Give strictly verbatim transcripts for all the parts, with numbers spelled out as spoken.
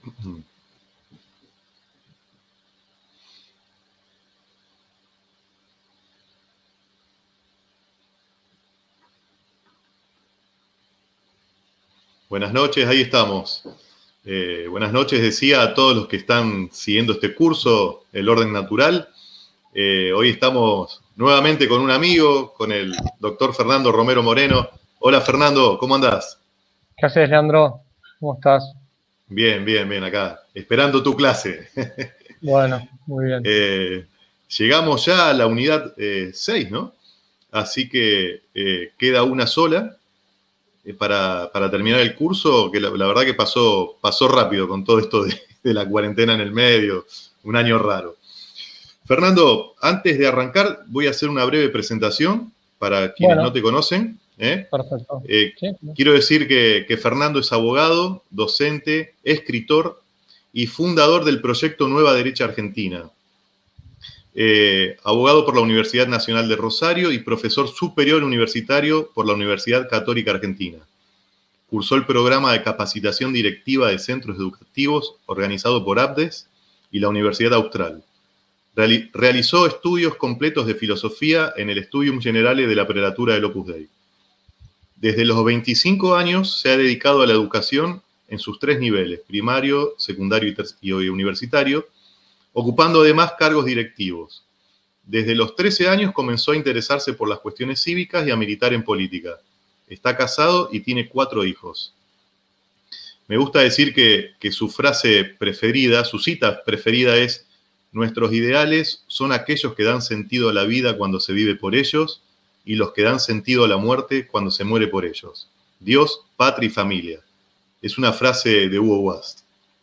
Buenas noches, ahí estamos. Eh, buenas noches, decía a todos los que están siguiendo este curso, El Orden Natural. Eh, hoy estamos nuevamente con un amigo, con el doctor Fernando Romero Moreno. Hola Fernando, ¿cómo andás? ¿Qué haces, Leandro? ¿Cómo estás? Bien, bien, bien, acá, esperando tu clase. Bueno, muy bien. eh, llegamos ya a la unidad eh, seis, ¿no? Así que eh, queda una sola. Para, para terminar el curso, que la, la verdad que pasó, pasó rápido con todo esto de, de la cuarentena en el medio, un año raro. Fernando, antes de arrancar, voy a hacer una breve presentación para quienes Bueno, no te conocen. ¿eh? Perfecto. Eh, ¿Sí? Quiero decir que, que Fernando es abogado, docente, escritor y fundador del proyecto Nueva Derecha Argentina. Eh, abogado por la Universidad Nacional de Rosario y profesor superior universitario por la Universidad Católica Argentina. Cursó el programa de capacitación directiva de centros educativos organizado por ABDES y la Universidad Austral. Reali- realizó estudios completos de filosofía en el Studium Generale de la Prelatura del Opus Dei. Desde los veinticinco años se ha dedicado a la educación en sus tres niveles, primario, secundario y, ter- y universitario, ocupando además cargos directivos. Desde los trece años comenzó a interesarse por las cuestiones cívicas y a militar en política. Está casado y tiene cuatro hijos. Me gusta decir que, que su frase preferida, su cita preferida es: nuestros ideales son aquellos que dan sentido a la vida cuando se vive por ellos y los que dan sentido a la muerte cuando se muere por ellos. Dios, patria y familia. Es una frase de Hugo Wast.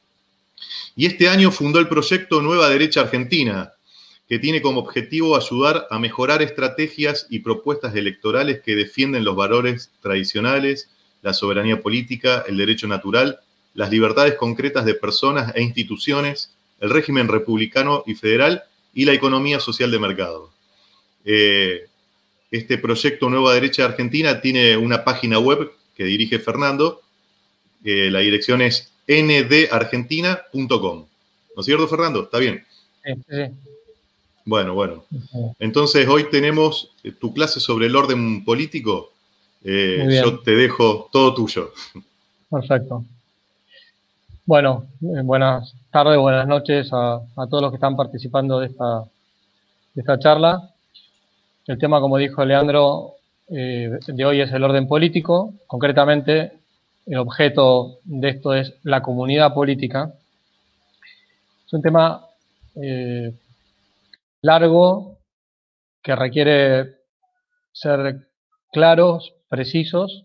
Y este año fundó el proyecto Nueva Derecha Argentina, que tiene como objetivo ayudar a mejorar estrategias y propuestas electorales que defienden los valores tradicionales, la soberanía política, el derecho natural, las libertades concretas de personas e instituciones, el régimen republicano y federal y la economía social de mercado. Eh, este proyecto Nueva Derecha Argentina tiene una página web que dirige Fernando. Eh, la dirección es n d argentina punto com. ¿No es cierto, Fernando? ¿Está bien? Sí, sí. Bueno, bueno. Entonces, hoy tenemos tu clase sobre el orden político. Eh, Muy bien. yo te dejo todo tuyo. Perfecto. Bueno, eh, buenas tardes, buenas noches a, a todos los que están participando de esta, de esta charla. El tema, como dijo Leandro, eh, de hoy es el orden político. Concretamente, el objeto de esto es la comunidad política. Es un tema eh, largo que requiere ser claros, precisos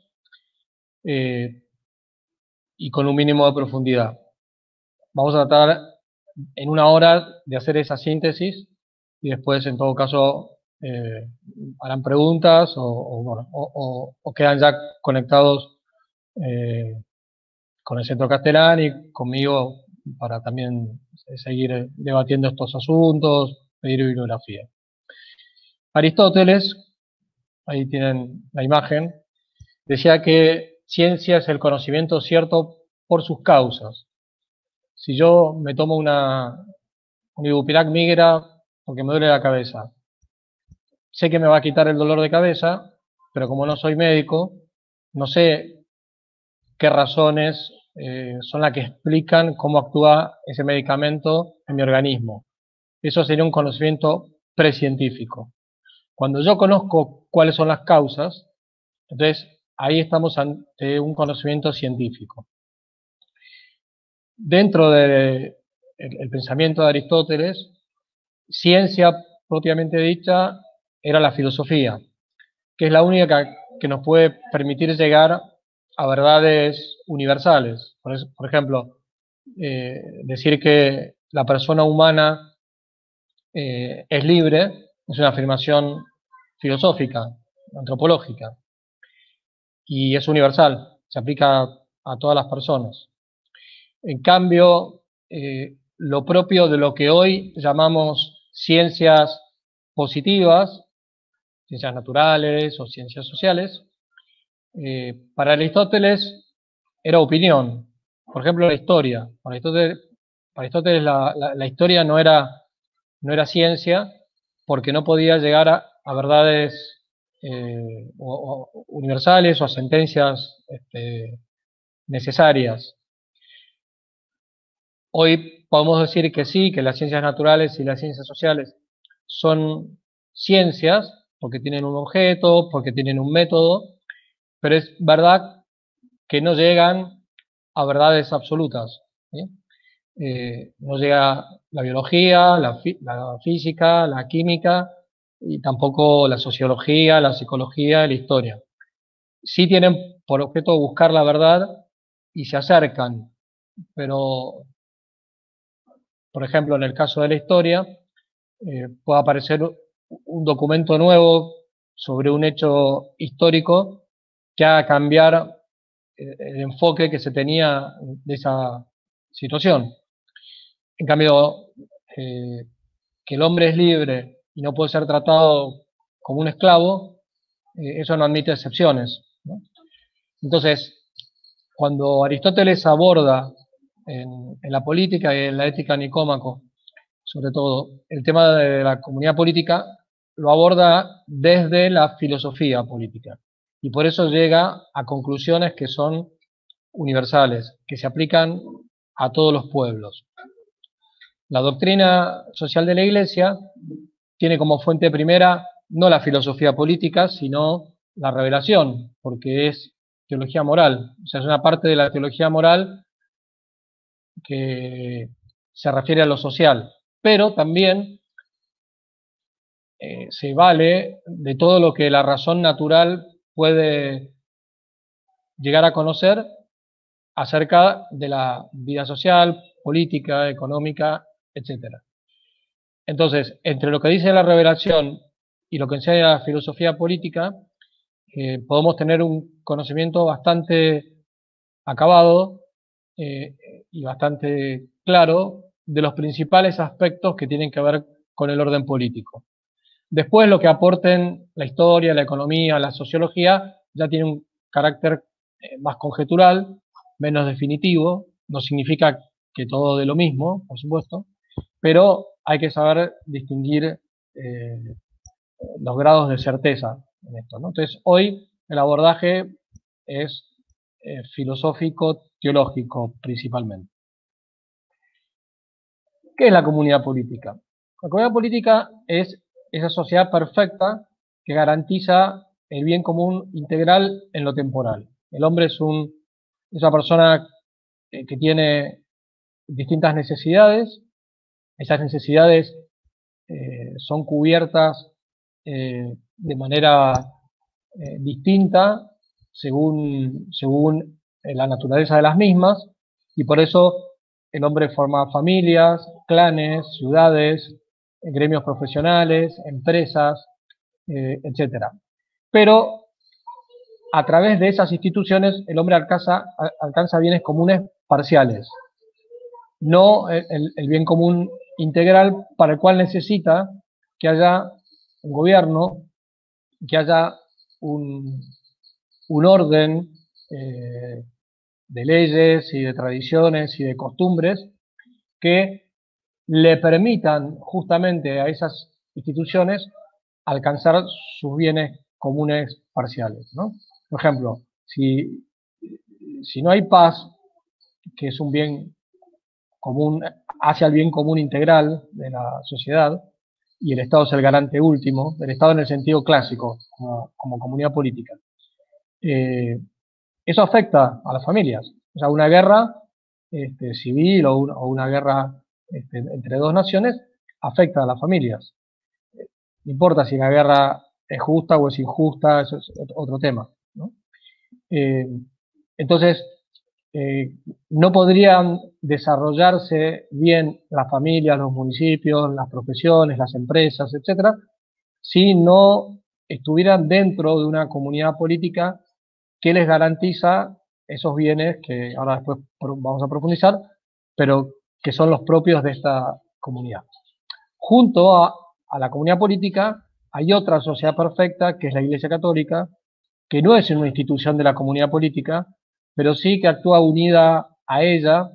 eh, y con un mínimo de profundidad. Vamos a tratar en una hora de hacer esa síntesis y después, en todo caso, eh, harán preguntas o, o, bueno, o, o, o quedan ya conectados eh, con el Centro Castellán y conmigo para también seguir debatiendo estos asuntos, pedir bibliografía. Aristóteles, ahí tienen la imagen, decía que ciencia es el conocimiento cierto por sus causas. Si yo me tomo una, un Ibupirac migra porque me duele la cabeza, sé que me va a quitar el dolor de cabeza, pero como no soy médico, no sé qué razones eh, son las que explican cómo actúa ese medicamento en mi organismo. Eso sería un conocimiento precientífico. Cuando yo conozco cuáles son las causas, entonces ahí estamos ante un conocimiento científico. Dentro del de pensamiento de Aristóteles, ciencia propiamente dicha era la filosofía, que es la única que nos puede permitir llegar a verdades universales. Por, eso, por ejemplo, eh, decir que la persona humana eh, es libre es una afirmación filosófica, antropológica, y es universal, se aplica a todas las personas. En cambio, eh, lo propio de lo que hoy llamamos ciencias positivas, ciencias naturales o ciencias sociales, eh, para Aristóteles era opinión. por ejemplo, la historia. Para Aristóteles, para Aristóteles la, la, la historia no era, no era ciencia porque no podía llegar a, a verdades eh, o, o universales o a sentencias este, necesarias. Hoy podemos decir que sí, que las ciencias naturales y las ciencias sociales son ciencias porque tienen un objeto, porque tienen un método, pero es verdad que no llegan a verdades absolutas, ¿sí? Eh, no llega la biología, la, la física, la química y tampoco la sociología, la psicología, la historia. Sí tienen por objeto buscar la verdad y se acercan, pero, por ejemplo, en el caso de la historia, eh, puede aparecer un documento nuevo sobre un hecho histórico que haga cambiar el enfoque que se tenía de esa situación. En cambio, eh, que el hombre es libre y no puede ser tratado como un esclavo, eh, eso no admite excepciones, ¿no? Entonces, cuando Aristóteles aborda en, en la política y en la ética Nicómaco, sobre todo, el tema de la comunidad política, lo aborda desde la filosofía política. Y por eso llega a conclusiones que son universales, que se aplican a todos los pueblos. La doctrina social de la Iglesia tiene como fuente primera no la filosofía política, sino la revelación, porque es teología moral. O sea, es una parte de la teología moral que se refiere a lo social, pero también eh, se vale de todo lo que la razón natural puede llegar a conocer acerca de la vida social, política, económica, etcétera. Entonces, entre lo que dice la revelación y lo que enseña la filosofía política, eh, podemos tener un conocimiento bastante acabado eh, y bastante claro de los principales aspectos que tienen que ver con el orden político. Después, lo que aporten la historia, la economía, la sociología, ya tiene un carácter eh, más conjetural, menos definitivo, no significa que todo de lo mismo, por supuesto, pero hay que saber distinguir eh, los grados de certeza en esto, ¿no? Entonces, hoy el abordaje es eh, filosófico-teológico principalmente. ¿Qué es la comunidad política? La comunidad política es esa sociedad perfecta que garantiza el bien común integral en lo temporal. El hombre es, un, es una persona que tiene distintas necesidades. Esas necesidades eh, son cubiertas eh, de manera eh, distinta según, según la naturaleza de las mismas, y por eso el hombre forma familias, clanes, ciudades, gremios profesionales, empresas, eh, etcétera. Pero a través de esas instituciones el hombre alcanza, alcanza bienes comunes parciales, no el, el bien común integral, para el cual necesita que haya un gobierno, que haya un, un orden eh, de leyes y de tradiciones y de costumbres que le permitan justamente a esas instituciones alcanzar sus bienes comunes parciales, ¿no? Por ejemplo, si, si no hay paz, que es un bien común, hacia el bien común integral de la sociedad, y el Estado es el garante último, el Estado en el sentido clásico, como, como comunidad política. Eh, eso afecta a las familias. O sea, una guerra este, civil o una, o una guerra este, entre dos naciones afecta a las familias. No importa si la guerra es justa o es injusta, eso es otro tema, ¿no? Eh, entonces, eh, no podrían desarrollarse bien las familias, los municipios, las profesiones, las empresas, etcétera, si no estuvieran dentro de una comunidad política que les garantiza esos bienes que ahora después vamos a profundizar, pero que son los propios de esta comunidad. Junto a, a la comunidad política hay otra sociedad perfecta, que es la Iglesia Católica, que no es una institución de la comunidad política, pero sí que actúa unida a ella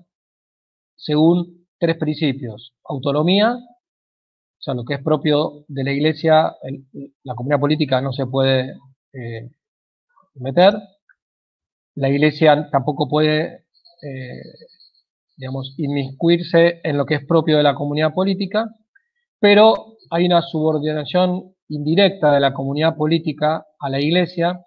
según tres principios: autonomía, o sea, lo que es propio de la Iglesia, el, la comunidad política no se puede eh, meter, la Iglesia tampoco puede, eh, digamos, inmiscuirse en lo que es propio de la comunidad política, pero hay una subordinación indirecta de la comunidad política a la Iglesia,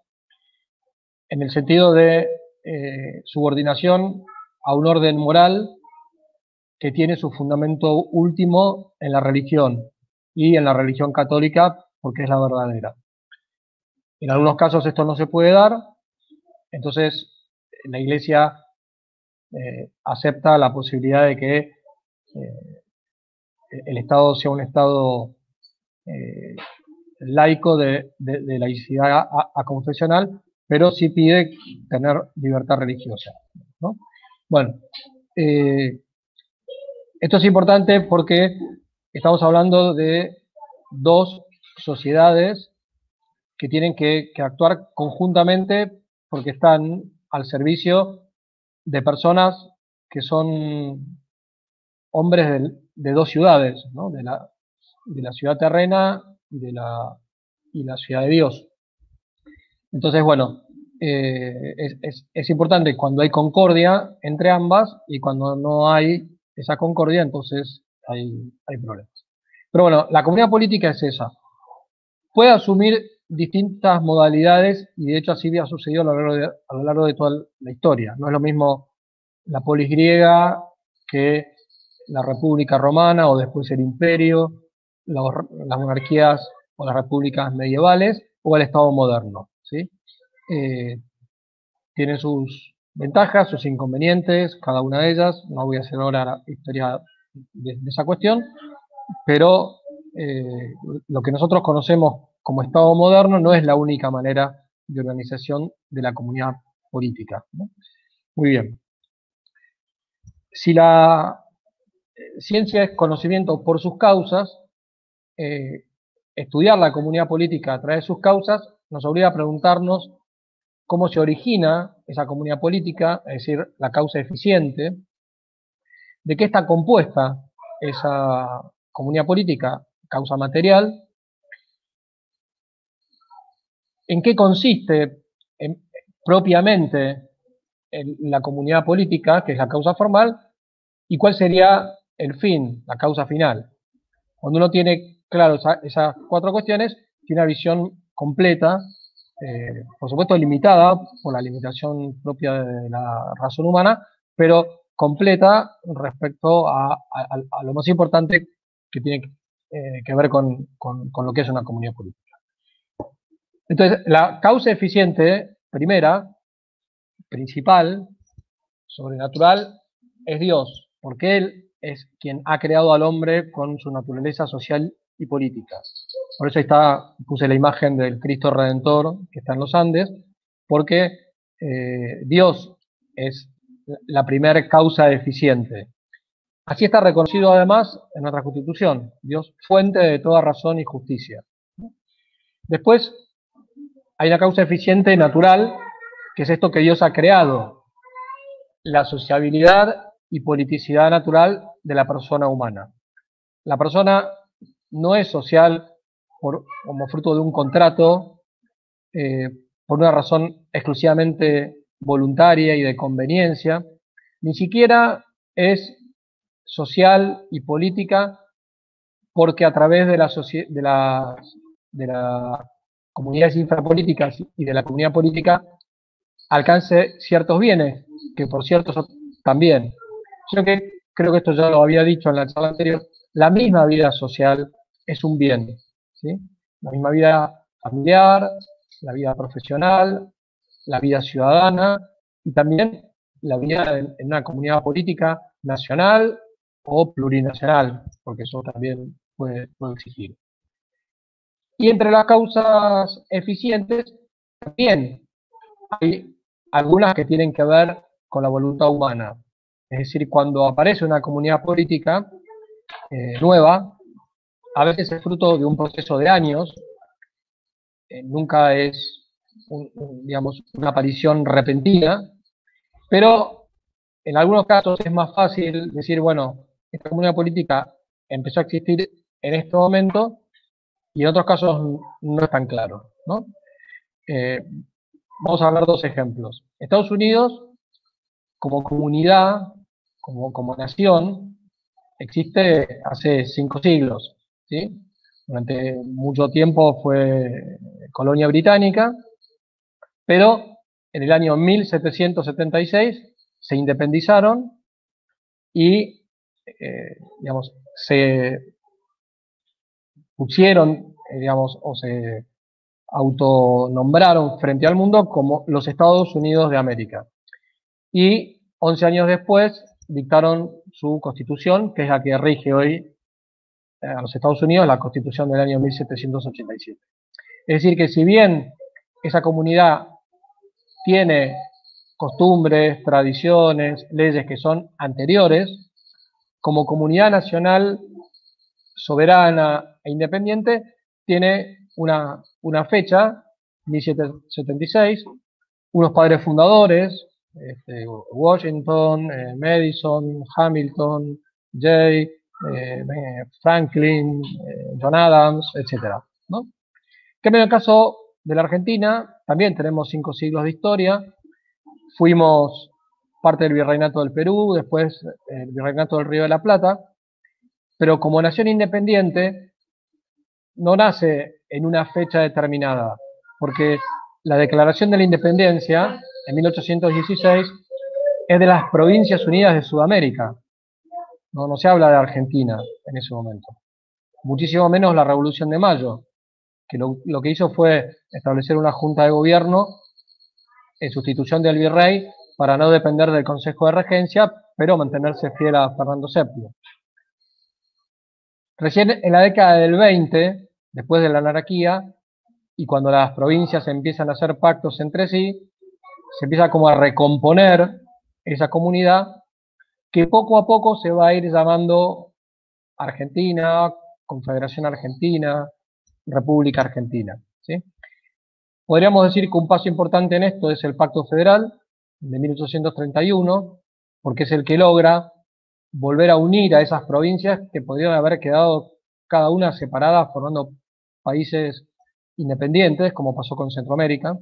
en el sentido de eh, subordinación a un orden moral que tiene su fundamento último en la religión, y en la religión católica porque es la verdadera. En algunos casos esto no se puede dar, entonces la Iglesia eh, acepta la posibilidad de que eh, el Estado sea un Estado eh, laico de, de, de laicidad aconfesional, pero sí pide tener libertad religiosa, ¿no? Bueno, eh, esto es importante porque estamos hablando de dos sociedades que tienen que, que actuar conjuntamente porque están al servicio de personas que son hombres de, de dos ciudades, ¿no? de, la, de la ciudad terrena y de la, y la ciudad de Dios. Entonces, bueno, eh, es, es, es importante cuando hay concordia entre ambas, y cuando no hay esa concordia, entonces hay, hay problemas. Pero bueno, la comunidad política es esa. Puede asumir distintas modalidades, y de hecho así ha sucedido a lo largo de, a lo largo de toda la historia. No es lo mismo la polis griega que la República Romana o después el Imperio, la, las monarquías o las repúblicas medievales o el Estado moderno, ¿sí? Eh, tiene sus ventajas, sus inconvenientes, cada una de ellas. No voy a hacer ahora la historia de, de esa cuestión, pero eh, lo que nosotros conocemos como Estado moderno no es la única manera de organización de la comunidad política, ¿no? Muy bien. Si la ciencia es conocimiento por sus causas, eh, estudiar la comunidad política a través de sus causas nos obliga a preguntarnos cómo se origina esa comunidad política, es decir, la causa eficiente, de qué está compuesta esa comunidad política, causa material, en qué consiste en, propiamente en la comunidad política, que es la causa formal, y cuál sería el fin, la causa final. Cuando uno tiene claro esa, esas cuatro cuestiones, tiene una visión completa, eh, por supuesto limitada por la limitación propia de la razón humana, pero completa respecto a, a, a lo más importante que tiene eh, que ver con, con, con lo que es una comunidad política. Entonces, la causa eficiente, primera, principal, sobrenatural, es Dios, porque Él es quien ha creado al hombre con su naturaleza social y política. Por eso ahí está, puse la imagen del Cristo Redentor que está en los Andes, porque eh, Dios es la primera causa eficiente. Así está reconocido además en nuestra Constitución, Dios fuente de toda razón y justicia. Después hay una causa eficiente natural, que es esto que Dios ha creado, la sociabilidad y politicidad natural de la persona humana. La persona no es social por, como fruto de un contrato, eh, por una razón exclusivamente voluntaria y de conveniencia, ni siquiera es social y política porque a través de, la de, la, de las comunidades infrapolíticas y de la comunidad política alcance ciertos bienes, que por cierto son también, sino que creo que esto ya lo había dicho en la charla anterior, la misma vida social es un bien, ¿sí? La misma vida familiar, la vida profesional, la vida ciudadana y también la vida en, en una comunidad política nacional o plurinacional, porque eso también puede, puede existir. Y entre las causas eficientes también hay algunas que tienen que ver con la voluntad humana. Es decir, cuando aparece una comunidad política eh, nueva, a veces es fruto de un proceso de años, eh, nunca es un, un, digamos, una aparición repentina, pero en algunos casos es más fácil decir, bueno, esta comunidad política empezó a existir en este momento, y en otros casos no es tan claro, ¿no? Eh, vamos a hablar dos ejemplos. Estados Unidos, como comunidad, como, como nación, existe hace cinco siglos, ¿sí? Durante mucho tiempo fue colonia británica, pero en el año mil setecientos setenta y seis se independizaron y, eh, digamos, se pusieron, eh, digamos, o se autonombraron frente al mundo como los Estados Unidos de América. Y once años después dictaron su constitución, que es la que rige hoy a los Estados Unidos, la constitución del año mil setecientos ochenta y siete. Es decir, que si bien esa comunidad tiene costumbres, tradiciones, leyes que son anteriores, como comunidad nacional soberana e independiente, tiene una, una fecha, mil setecientos setenta y seis, unos padres fundadores, este, Washington, eh, Madison, Hamilton, Jay, eh, Franklin, eh, John Adams, etcétera, ¿no? Que en el caso de la Argentina, también tenemos cinco siglos de historia, fuimos parte del Virreinato del Perú, después el Virreinato del Río de la Plata, pero como nación independiente no nace en una fecha determinada, porque la Declaración de la Independencia, en mil ochocientos dieciséis, es de las Provincias Unidas de Sudamérica, no, no se habla de Argentina en ese momento, muchísimo menos la Revolución de Mayo, que lo, lo que hizo fue establecer una junta de gobierno en sustitución del virrey para no depender del Consejo de Regencia, pero mantenerse fiel a Fernando séptimo. Recién en la década del veinte, después de la anarquía, y cuando las provincias empiezan a hacer pactos entre sí, se empieza como a recomponer esa comunidad que poco a poco se va a ir llamando Argentina, Confederación Argentina, República Argentina, ¿sí? Podríamos decir que un paso importante en esto es el Pacto Federal de mil ochocientos treinta y uno, porque es el que logra volver a unir a esas provincias que podrían haber quedado cada una separada formando países independientes, como pasó con Centroamérica.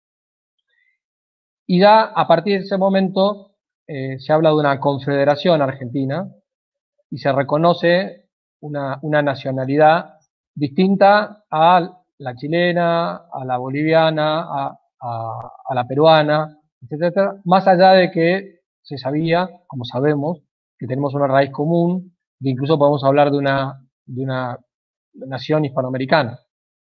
Y ya a partir de ese momento eh, se habla de una confederación argentina y se reconoce una, una nacionalidad distinta a la chilena, a la boliviana, a, a, a la peruana, etcétera, más allá de que se sabía, como sabemos, que tenemos una raíz común, que incluso podemos hablar de una, de una nación hispanoamericana.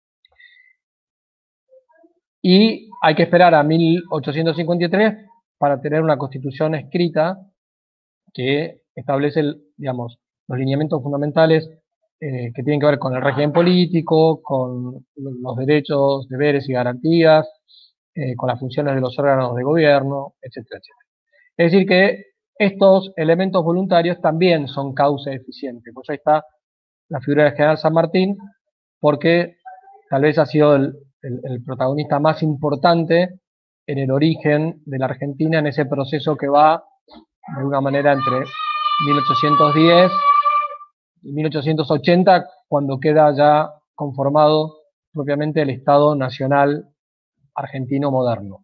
Y hay que esperar a mil ochocientos cincuenta y tres para tener una constitución escrita que establece, el, digamos, los lineamientos fundamentales eh, que tienen que ver con el régimen político, con los derechos, deberes y garantías, eh, con las funciones de los órganos de gobierno, etcétera, etcétera. Es decir que estos elementos voluntarios también son causa eficiente. Pues ahí está la figura del general San Martín, porque tal vez ha sido el, el, el protagonista más importante en el origen de la Argentina, en ese proceso que va de alguna manera entre mil ochocientos diez y mil ochocientos ochenta, cuando queda ya conformado propiamente el Estado Nacional Argentino moderno.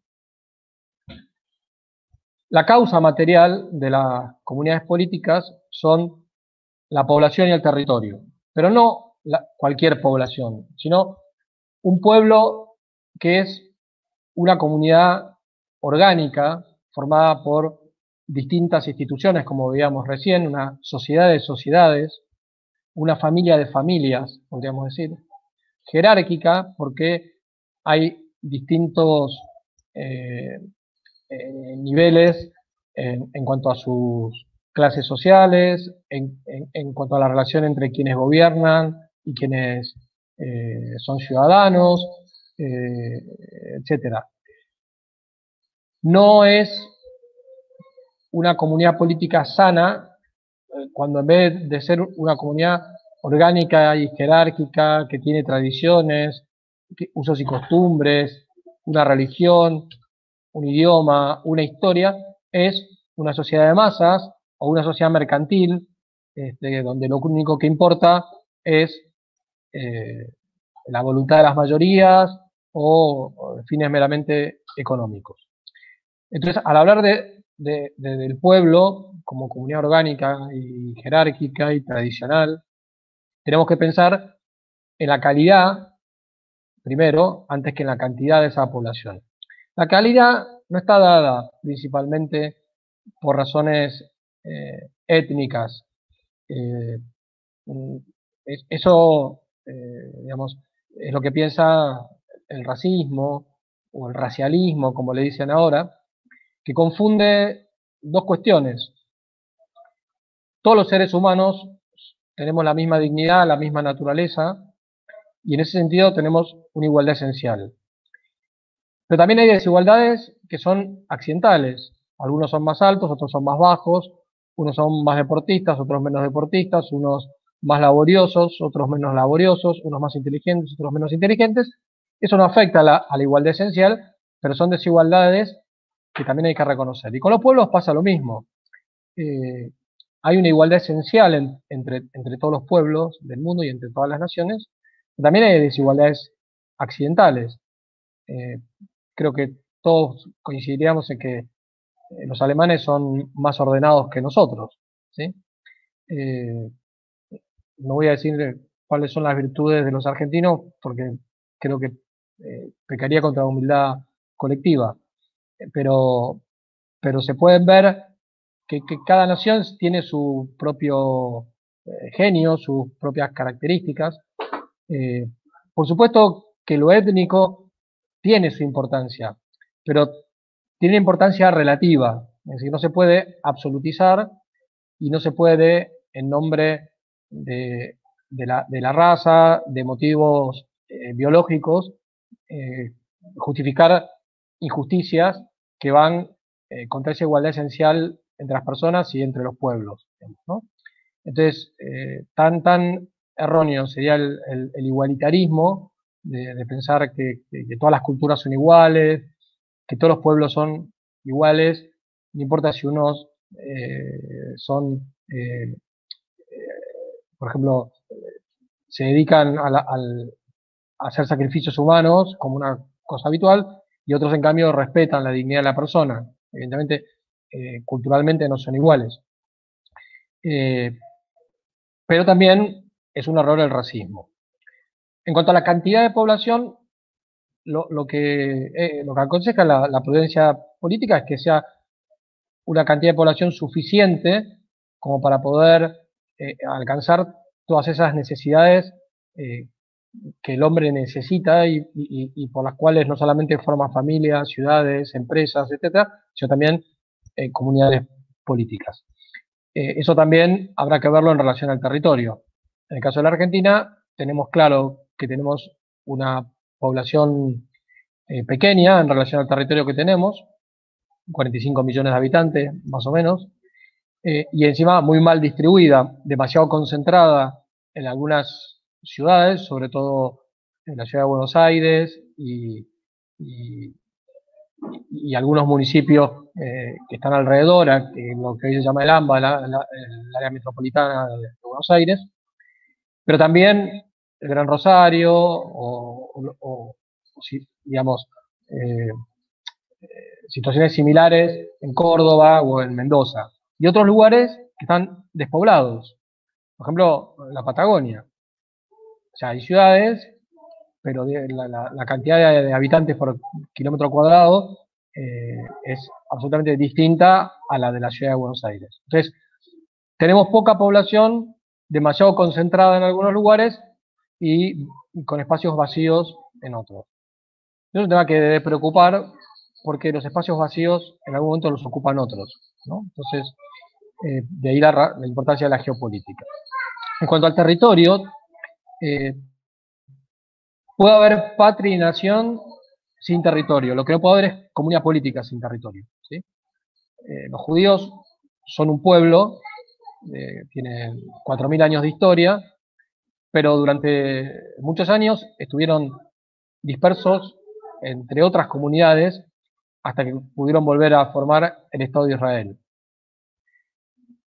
La causa material de las comunidades políticas son la población y el territorio, pero no la, cualquier población, sino un pueblo que es una comunidad orgánica formada por distintas instituciones, como veíamos recién, una sociedad de sociedades, una familia de familias, podríamos decir, jerárquica, porque hay distintos eh, eh, niveles en, en cuanto a sus clases sociales, en, en, en cuanto a la relación entre quienes gobiernan y quienes eh, son ciudadanos, eh, etcétera. No es una comunidad política sana cuando en vez de ser una comunidad orgánica y jerárquica, que tiene tradiciones, usos y costumbres, una religión, un idioma, una historia, es una sociedad de masas o una sociedad mercantil, este, donde lo único que importa es eh, la voluntad de las mayorías o, o fines meramente económicos. Entonces, al hablar de, de, de, del pueblo como comunidad orgánica y jerárquica y tradicional, tenemos que pensar en la calidad, primero, antes que en la cantidad de esa población. La calidad no está dada principalmente por razones eh, étnicas. Eh, eso, eh, digamos, es lo que piensa el racismo o el racialismo, como le dicen ahora, que confunde dos cuestiones. Todos los seres humanos tenemos la misma dignidad, la misma naturaleza, y en ese sentido tenemos una igualdad esencial. Pero también hay desigualdades que son accidentales. Algunos son más altos, otros son más bajos, unos son más deportistas, otros menos deportistas, unos más laboriosos, otros menos laboriosos, unos más inteligentes, otros menos inteligentes. Eso no afecta a la, a la igualdad esencial, pero son desigualdades que también hay que reconocer. Y con los pueblos pasa lo mismo. Eh, hay una igualdad esencial en, entre, entre todos los pueblos del mundo y entre todas las naciones, pero también hay desigualdades accidentales. Eh, creo que todos coincidiríamos en que los alemanes son más ordenados que nosotros, ¿sí? Eh, no voy a decir cuáles son las virtudes de los argentinos, porque creo que eh, pecaría contra la humildad colectiva, pero, pero se pueden ver que, que cada nación tiene su propio eh, genio, sus propias características. Eh, por supuesto que lo étnico tiene su importancia, pero tiene importancia relativa, es decir, no se puede absolutizar y no se puede, en nombre de, de, la, de la raza, de motivos eh, biológicos, eh, justificar injusticias que van eh, contra esa igualdad esencial entre las personas y entre los pueblos, ¿no? Entonces, eh, tan, tan erróneo sería el, el, el igualitarismo de, de pensar que, que, que todas las culturas son iguales, que todos los pueblos son iguales, no importa si unos eh, son, eh, eh, por ejemplo, se dedican a, la, al, a hacer sacrificios humanos como una cosa habitual, y otros en cambio respetan la dignidad de la persona. Evidentemente, eh, culturalmente no son iguales. Eh, pero también es un error el racismo. En cuanto a la cantidad de población, lo, lo, que, eh, lo que aconseja la, la prudencia política es que sea una cantidad de población suficiente como para poder eh, alcanzar todas esas necesidades eh, que el hombre necesita y, y, y por las cuales no solamente forma familias, ciudades, empresas, etcétera, sino también eh, comunidades políticas. Eh, eso también habrá que verlo en relación al territorio. En el caso de la Argentina, tenemos claro que tenemos una población eh, pequeña en relación al territorio que tenemos, cuarenta y cinco millones de habitantes, más o menos, eh, y encima muy mal distribuida, demasiado concentrada en algunas ciudades, sobre todo en la ciudad de Buenos Aires y, y, y algunos municipios eh, que están alrededor, que lo que hoy se llama el AMBA, la, la, el área metropolitana de, de Buenos Aires, pero también el Gran Rosario o, o, o digamos, eh, situaciones similares en Córdoba o en Mendoza, y otros lugares que están despoblados, por ejemplo, la Patagonia. O sea, hay ciudades, pero la, la, la cantidad de, de habitantes por kilómetro cuadrado eh, es absolutamente distinta a la de la ciudad de Buenos Aires. Entonces, tenemos poca población, demasiado concentrada en algunos lugares y con espacios vacíos en otros. Es un tema que debe preocupar porque los espacios vacíos en algún momento los ocupan otros, ¿no? Entonces, eh, de ahí la, la importancia de la geopolítica. En cuanto al territorio, eh, puede haber patria y nación sin territorio. Lo que no puede haber es comunidad política sin territorio, ¿sí? Eh, los judíos son un pueblo, eh, tienen cuatro mil años de historia, pero durante muchos años estuvieron dispersos entre otras comunidades hasta que pudieron volver a formar el Estado de Israel.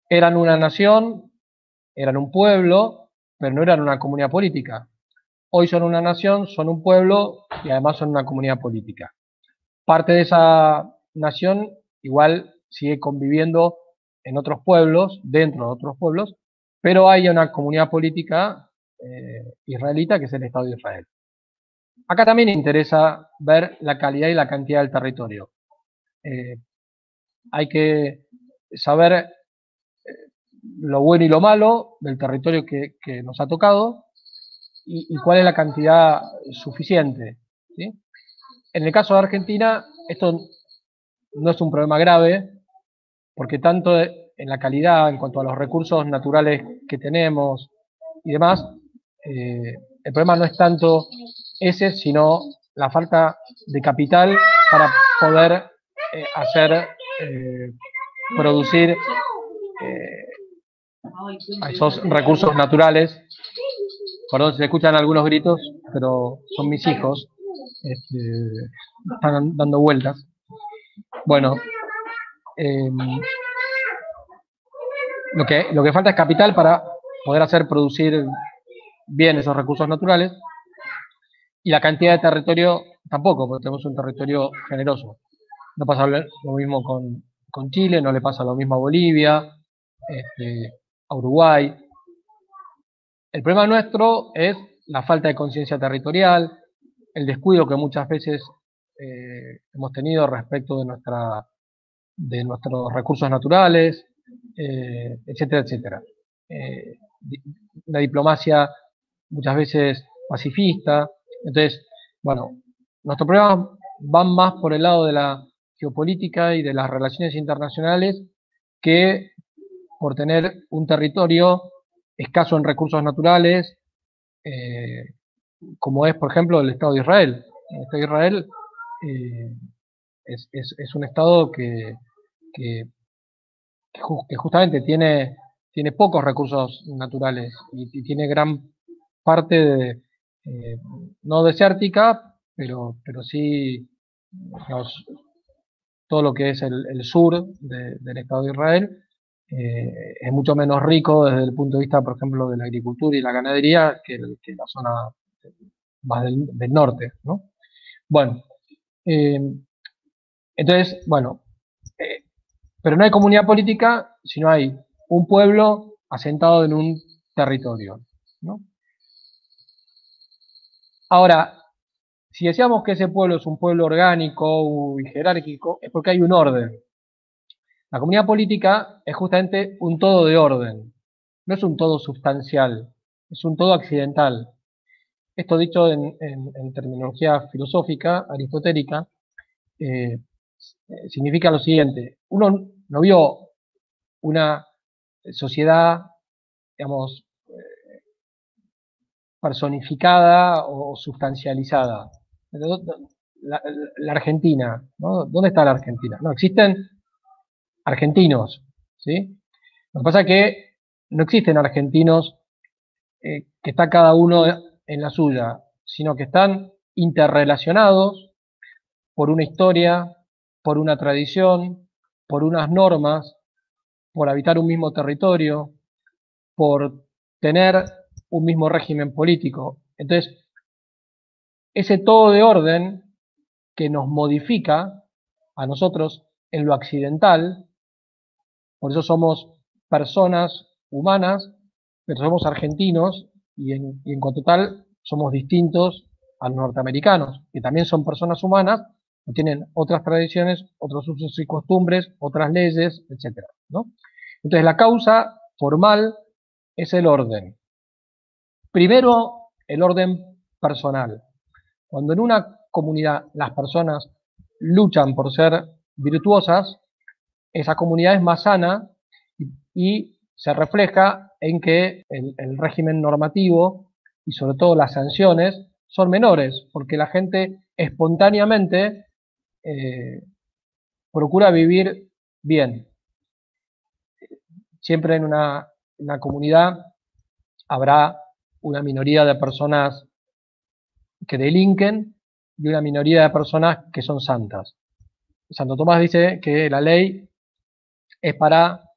eran una nación, eran un pueblo, pero no eran una comunidad política. Hoy son una nación, son un pueblo y además son una comunidad política. Parte de esa nación igual sigue conviviendo en otros pueblos, dentro de otros pueblos, pero hay una comunidad política eh, israelita que es el Estado de Israel. Acá también interesa ver la calidad y la cantidad del territorio. Eh, hay que saber eh, lo bueno y lo malo del territorio que, que nos ha tocado y, y cuál es la cantidad suficiente, ¿sí? En el caso de Argentina, esto no es un problema grave, porque tanto en la calidad, en cuanto a los recursos naturales que tenemos y demás, eh, el problema no es tanto ese, sino la falta de capital para poder eh, hacer, eh, producir eh, esos recursos naturales. Perdón si se escuchan algunos gritos, pero son mis hijos, este, están dando vueltas. Bueno, eh, lo, que, lo que falta es capital para poder hacer producir bien esos recursos naturales, y la cantidad de territorio tampoco, porque tenemos un territorio generoso. No pasa lo mismo con, con Chile, no le pasa lo mismo a Bolivia, este, a Uruguay. El problema nuestro es la falta de conciencia territorial, el descuido que muchas veces eh, hemos tenido respecto de, nuestra, de nuestros recursos naturales, eh, etcétera, etcétera. Eh, la diplomacia muchas veces pacifista. Entonces, bueno, nuestros problemas van más por el lado de la geopolítica y de las relaciones internacionales que por tener un territorio escaso en recursos naturales, eh, como es, por ejemplo, el Estado de Israel. El Estado de Israel eh, es, es, es, un Estado que, que, que justamente tiene, tiene pocos recursos naturales y, y tiene gran parte de, eh, no desértica, pero, pero sí, digamos, todo lo que es el, el sur de, del Estado de Israel eh, es mucho menos rico desde el punto de vista, por ejemplo, de la agricultura y la ganadería que, el, que la zona más del, del norte, ¿no? Bueno, eh, entonces, bueno, eh, pero no hay comunidad política si no hay un pueblo asentado en un territorio, ¿no? Ahora, si decíamos que ese pueblo es un pueblo orgánico y jerárquico, es porque hay un orden. La comunidad política es justamente un todo de orden, no es un todo sustancial, es un todo accidental. Esto dicho en, en, en terminología filosófica, aristotélica, eh, significa lo siguiente: uno no vio una sociedad, digamos, personificada o sustancializada. La, la Argentina, ¿no? ¿Dónde está la Argentina? No, existen argentinos, ¿sí? Lo que pasa es que no existen argentinos eh, que está cada uno en la suya, sino que están interrelacionados por una historia, por una tradición, por unas normas, por habitar un mismo territorio, por tener un mismo régimen político. Entonces, ese todo de orden que nos modifica a nosotros en lo accidental, por eso somos personas humanas, pero somos argentinos y en, y en cuanto tal somos distintos a los norteamericanos, que también son personas humanas, que tienen otras tradiciones, otros usos y costumbres, otras leyes, etcétera, ¿no? Entonces la causa formal es el orden. Primero, el orden personal. Cuando en una comunidad las personas luchan por ser virtuosas, esa comunidad es más sana y, y se refleja en que el, el régimen normativo y sobre todo las sanciones son menores, porque la gente espontáneamente eh, procura vivir bien. Siempre en una, una comunidad habrá una minoría de personas que delinquen y una minoría de personas que son santas. Santo Tomás dice que la ley es para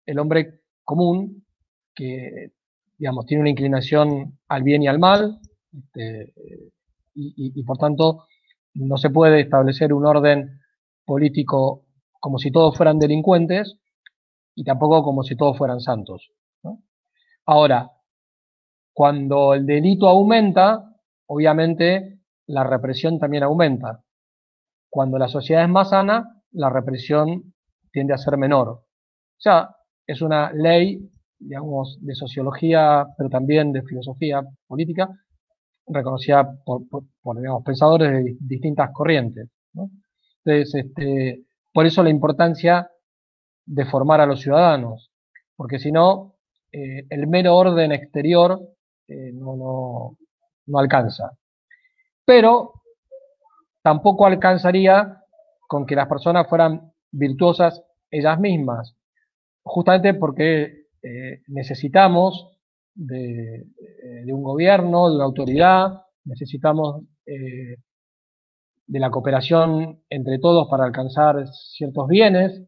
el hombre común, que, digamos, tiene una inclinación al bien y al mal, este, y, y, y por tanto no se puede establecer un orden político como si todos fueran delincuentes y tampoco como si todos fueran santos, ¿no? Ahora, cuando el delito aumenta, obviamente la represión también aumenta. Cuando la sociedad es más sana, la represión tiende a ser menor. O sea, es una ley, digamos, de sociología, pero también de filosofía política, reconocida por, por, por digamos, pensadores de distintas corrientes, ¿no? Entonces, este, por eso la importancia de formar a los ciudadanos, porque si no, eh, el mero orden exterior eh, no, no, no alcanza. Pero tampoco alcanzaría con que las personas fueran virtuosas ellas mismas, justamente porque eh, necesitamos de, de, un gobierno, de una autoridad, necesitamos eh, de la cooperación entre todos para alcanzar ciertos bienes,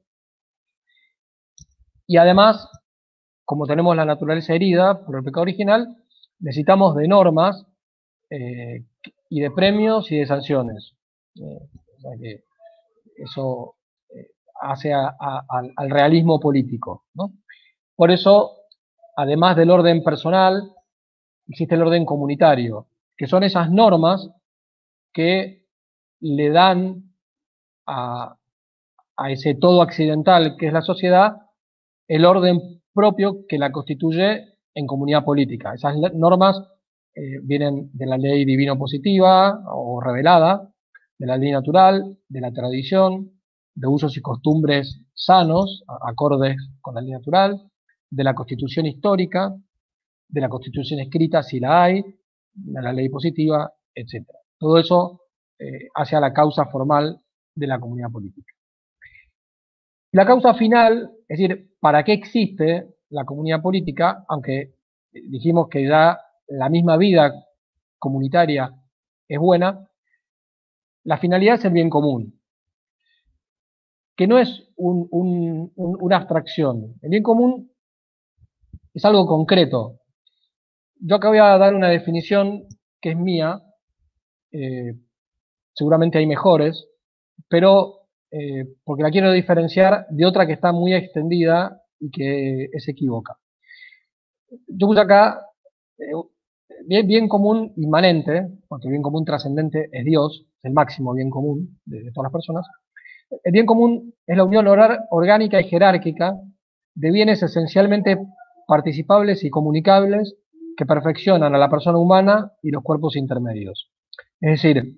y además, como tenemos la naturaleza herida por el pecado original, necesitamos de normas eh, y de premios y de sanciones. Eh, o sea que eso eh, hace a, a, al, al realismo político, ¿no? Por eso, además del orden personal, existe el orden comunitario, que son esas normas que le dan a, a ese todo accidental que es la sociedad el orden propio que la constituye en comunidad política. Esas normas eh, vienen de la ley divino-positiva o revelada, de la ley natural, de la tradición, de usos y costumbres sanos, acordes con la ley natural, de la constitución histórica, de la constitución escrita si la hay, de la ley positiva, etcétera. Todo eso eh, hacia la causa formal de la comunidad política. La causa final, es decir, ¿para qué existe la comunidad política? Aunque dijimos que ya la misma vida comunitaria es buena, la finalidad es el bien común, que no es un, un, un, una abstracción. El bien común es algo concreto. Yo acá voy a dar una definición que es mía, eh, seguramente hay mejores, pero eh, porque la quiero diferenciar de otra que está muy extendida y que es equívoca. Yo puse acá eh, bien, bien común inmanente, porque el bien común trascendente es Dios, es el máximo bien común de, de todas las personas. El bien común es la unión orgánica y jerárquica de bienes esencialmente participables y comunicables que perfeccionan a la persona humana y los cuerpos intermedios. Es decir,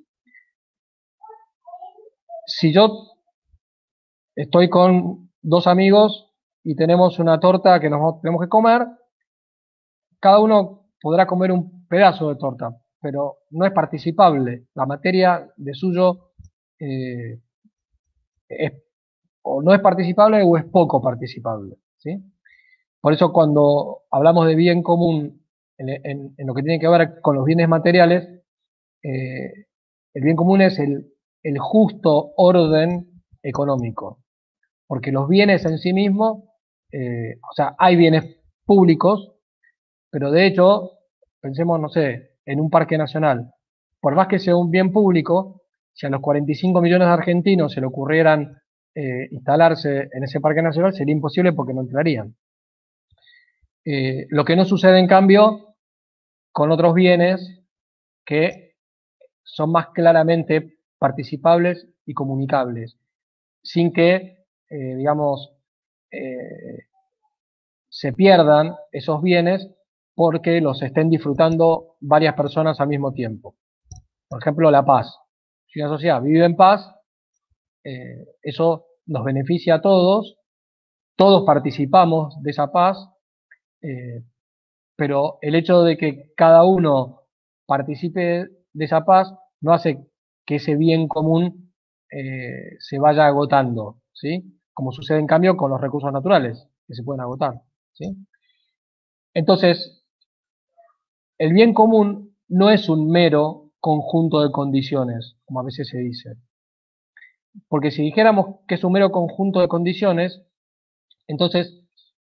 si yo estoy con dos amigos y tenemos una torta que nos tenemos que comer, cada uno podrá comer un pedazo de torta, pero no es participable. La materia de suyo eh, es, o no es participable o es poco participable, ¿sí? Por eso cuando hablamos de bien común en, en, en lo que tiene que ver con los bienes materiales, eh, el bien común es el, el justo orden económico, porque los bienes en sí mismos, eh, o sea, hay bienes públicos, pero de hecho, pensemos, no sé, en un parque nacional, por más que sea un bien público, si a los cuarenta y cinco millones de argentinos se le ocurrieran eh, instalarse en ese parque nacional, sería imposible porque no entrarían. Eh, lo que no sucede, en cambio, con otros bienes que son más claramente participables y comunicables, sin que, eh, digamos, eh, se pierdan esos bienes porque los estén disfrutando varias personas al mismo tiempo. Por ejemplo, la paz. Si una sociedad vive en paz, eh, eso nos beneficia a todos, todos participamos de esa paz, eh, pero el hecho de que cada uno participe de esa paz no hace que ese bien común eh, se vaya agotando, ¿sí? Como sucede en cambio con los recursos naturales, que se pueden agotar, ¿sí? Entonces, el bien común no es un mero conjunto de condiciones, como a veces se dice. Porque si dijéramos que es un mero conjunto de condiciones, entonces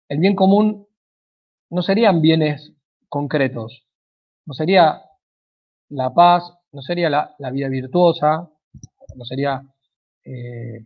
el bien común no serían bienes concretos, no sería la paz, no sería la, la vida virtuosa, no sería, eh,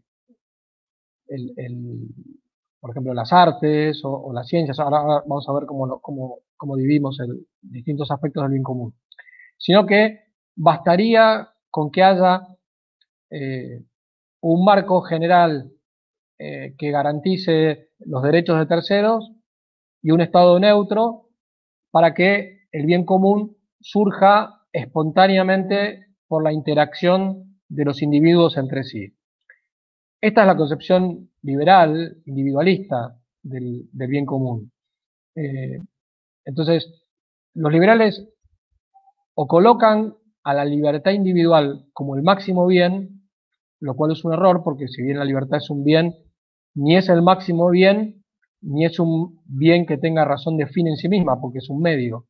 el, el, por ejemplo, las artes o, o las ciencias. Ahora, ahora vamos a ver cómo, lo, cómo, cómo dividimos el, distintos aspectos del bien común. Sino que bastaría con que haya eh, un marco general eh, que garantice los derechos de terceros y un Estado neutro para que el bien común surja espontáneamente por la interacción de los individuos entre sí. Esta es la concepción liberal, individualista del, del bien común. Eh, entonces, los liberales o colocan a la libertad individual como el máximo bien, lo cual es un error, porque si bien la libertad es un bien, ni es el máximo bien, ni es un bien que tenga razón de fin en sí misma, porque es un medio.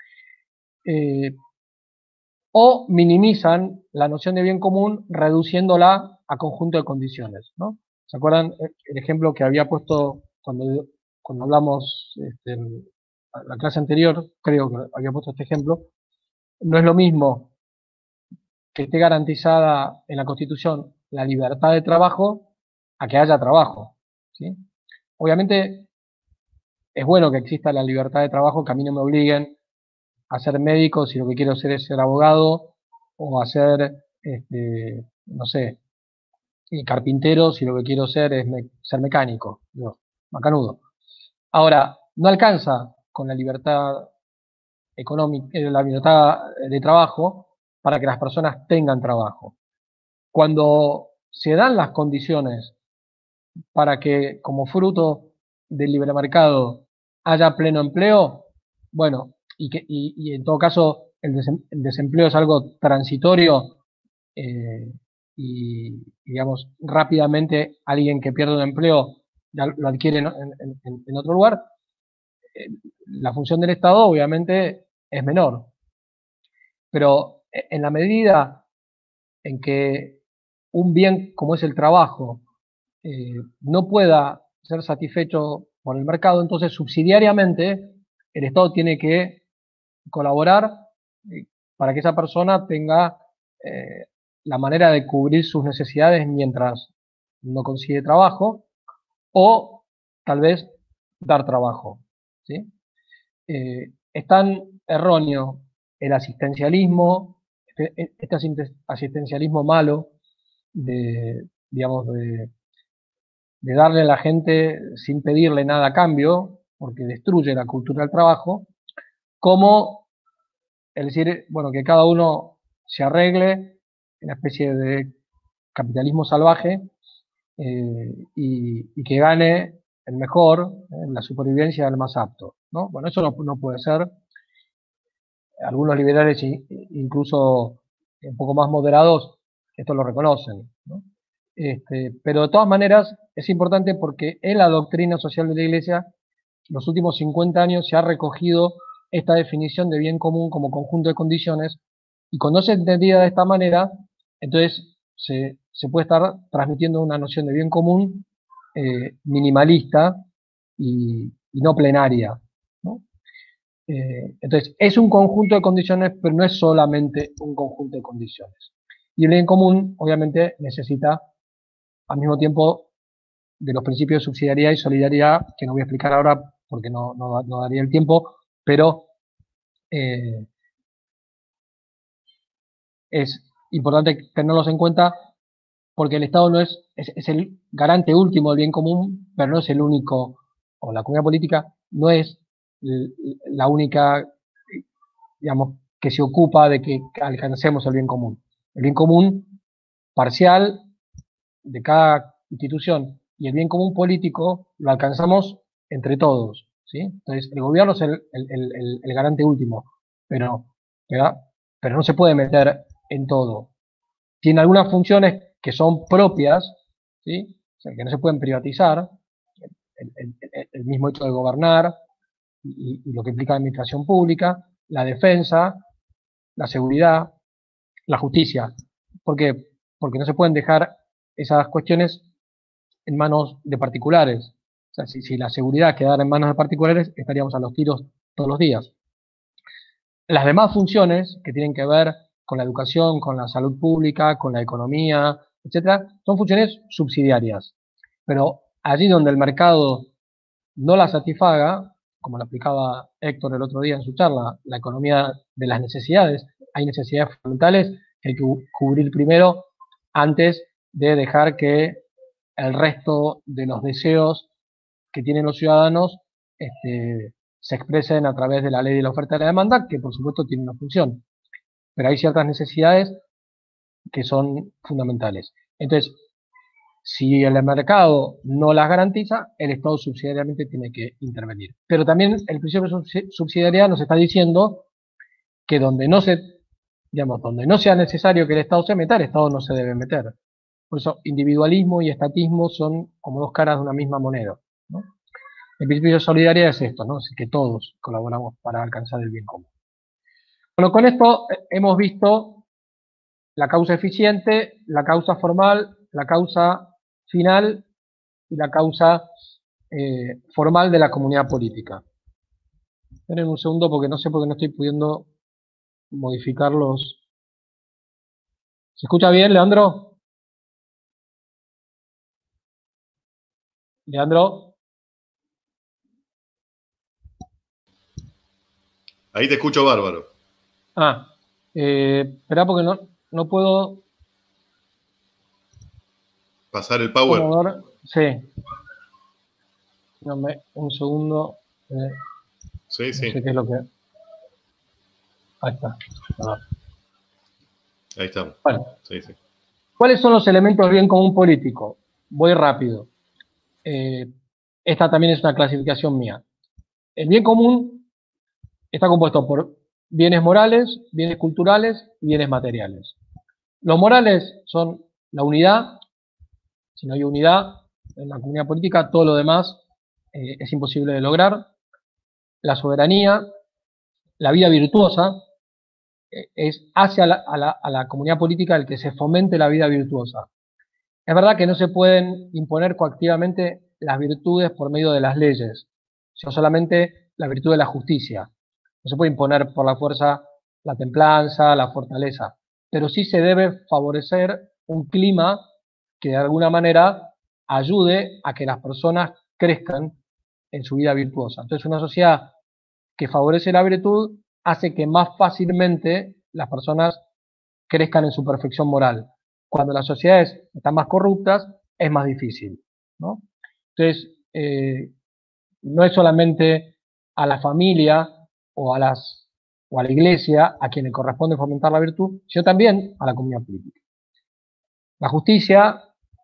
Eh, o minimizan la noción de bien común reduciéndola a conjunto de condiciones, ¿no? ¿Se acuerdan el ejemplo que había puesto cuando, cuando hablamos este, en la clase anterior? Creo que había puesto este ejemplo. No es lo mismo que esté garantizada en la Constitución la libertad de trabajo a que haya trabajo, ¿sí? Obviamente es bueno que exista la libertad de trabajo, que a mí no me obliguen a ser médico si lo que quiero hacer es ser abogado, o a ser, este, no sé, carpintero si lo que quiero ser es me ser mecánico. Digo, macanudo. Ahora, no alcanza con la libertad económica, la libertad de trabajo para que las personas tengan trabajo. Cuando se dan las condiciones para que, como fruto del libre mercado, haya pleno empleo, bueno, y, que, y, y en todo caso el, desem, el desempleo es algo transitorio, eh, y, digamos, rápidamente alguien que pierde un empleo ya lo adquiere en, en, en otro lugar, eh, la función del Estado obviamente es menor. Pero en la medida en que un bien como es el trabajo eh, no pueda ser satisfecho por el mercado, entonces subsidiariamente el Estado tiene que colaborar eh, para que esa persona tenga eh, la manera de cubrir sus necesidades mientras no consigue trabajo, o tal vez dar trabajo, ¿sí? Eh, es tan erróneo el asistencialismo, este, este asistencialismo malo de, digamos, de, de darle a la gente sin pedirle nada a cambio, porque destruye la cultura del trabajo, como el decir, bueno, que cada uno se arregle en una especie de capitalismo salvaje, eh, y, y que gane el mejor, en la supervivencia del más apto, ¿no? Bueno, eso no, no puede ser. Algunos liberales, incluso un poco más moderados, esto lo reconocen, ¿no? Este, pero de todas maneras es importante porque en la doctrina social de la Iglesia, los últimos cincuenta años se ha recogido esta definición de bien común como conjunto de condiciones, y cuando se entendida de esta manera, entonces se, se puede estar transmitiendo una noción de bien común eh, minimalista y, y no plenaria, ¿no? Eh, entonces, es un conjunto de condiciones, pero no es solamente un conjunto de condiciones. Y el bien común, obviamente, necesita al mismo tiempo de los principios de subsidiariedad y solidaridad, que no voy a explicar ahora porque no, no, no daría el tiempo, pero eh, es importante tenerlos en cuenta porque el Estado no es, es, es el garante último del bien común, pero no es el único, o la comunidad política no es la única, digamos, que se ocupa de que alcancemos el bien común. El bien común parcial de cada institución y el bien común político lo alcanzamos entre todos, ¿sí? Entonces, el gobierno es el, el, el, el garante último, pero, pero, pero no se puede meter en todo. Tiene algunas funciones que son propias, ¿sí? O sea, que no se pueden privatizar, el, el, el mismo hecho de gobernar y, y lo que implica la administración pública, la defensa, la seguridad, la justicia. ¿Por qué? Porque no se pueden dejar esas cuestiones en manos de particulares, sea, si, si la seguridad quedara en manos de particulares, estaríamos a los tiros todos los días. Las demás funciones que tienen que ver con la educación, con la salud pública, con la economía, etcétera, son funciones subsidiarias. Pero allí donde el mercado no la satisfaga, como lo explicaba Héctor el otro día en su charla, la economía de las necesidades, hay necesidades fundamentales que hay que cubrir primero antes de dejar que el resto de los deseos que tienen los ciudadanos este, se expresen a través de la ley de la oferta y la demanda, que por supuesto tiene una función. Pero hay ciertas necesidades que son fundamentales. Entonces, si el mercado no las garantiza, el Estado subsidiariamente tiene que intervenir. Pero también el principio de subsidiariedad nos está diciendo que donde no se, digamos, donde no sea necesario que el Estado se meta, el Estado no se debe meter. Por eso, individualismo y estatismo son como dos caras de una misma moneda, ¿no? El principio de solidaridad es esto, ¿no? Es que todos colaboramos para alcanzar el bien común. Bueno, con esto hemos visto la causa eficiente, la causa formal, la causa final y la causa eh, formal de la comunidad política. Esperen un segundo porque no sé por qué no estoy pudiendo modificarlos. ¿Se escucha bien, Leandro? ¿Leandro? Ahí te escucho bárbaro. Ah, eh, espera porque no, no puedo... Pasar el power. Ver, sí. Dame un segundo. Eh, sí, sí. No sé qué es lo que... Ahí está. Ah. Ahí estamos. Bueno. Sí, sí. ¿Cuáles son los elementos del bien común político? Voy rápido. Eh, esta también es una clasificación mía. El bien común está compuesto por bienes morales, bienes culturales y bienes materiales. Los morales son la unidad. Si no hay unidad en la comunidad política, todo lo demás eh, es imposible de lograr. La soberanía, la vida virtuosa, eh, es hacia la, a, la, a la comunidad política el que se fomente la vida virtuosa. Es verdad que no se pueden imponer coactivamente las virtudes por medio de las leyes, sino solamente la virtud de la justicia. No se puede imponer por la fuerza la templanza, la fortaleza, pero sí se debe favorecer un clima que de alguna manera ayude a que las personas crezcan en su vida virtuosa. Entonces, una sociedad que favorece la virtud hace que más fácilmente las personas crezcan en su perfección moral. Cuando las sociedades están más corruptas, es más difícil, ¿no? Entonces, eh, no es solamente a la familia o a, las, o a la iglesia a quien le corresponde fomentar la virtud, sino también a la comunidad política. La justicia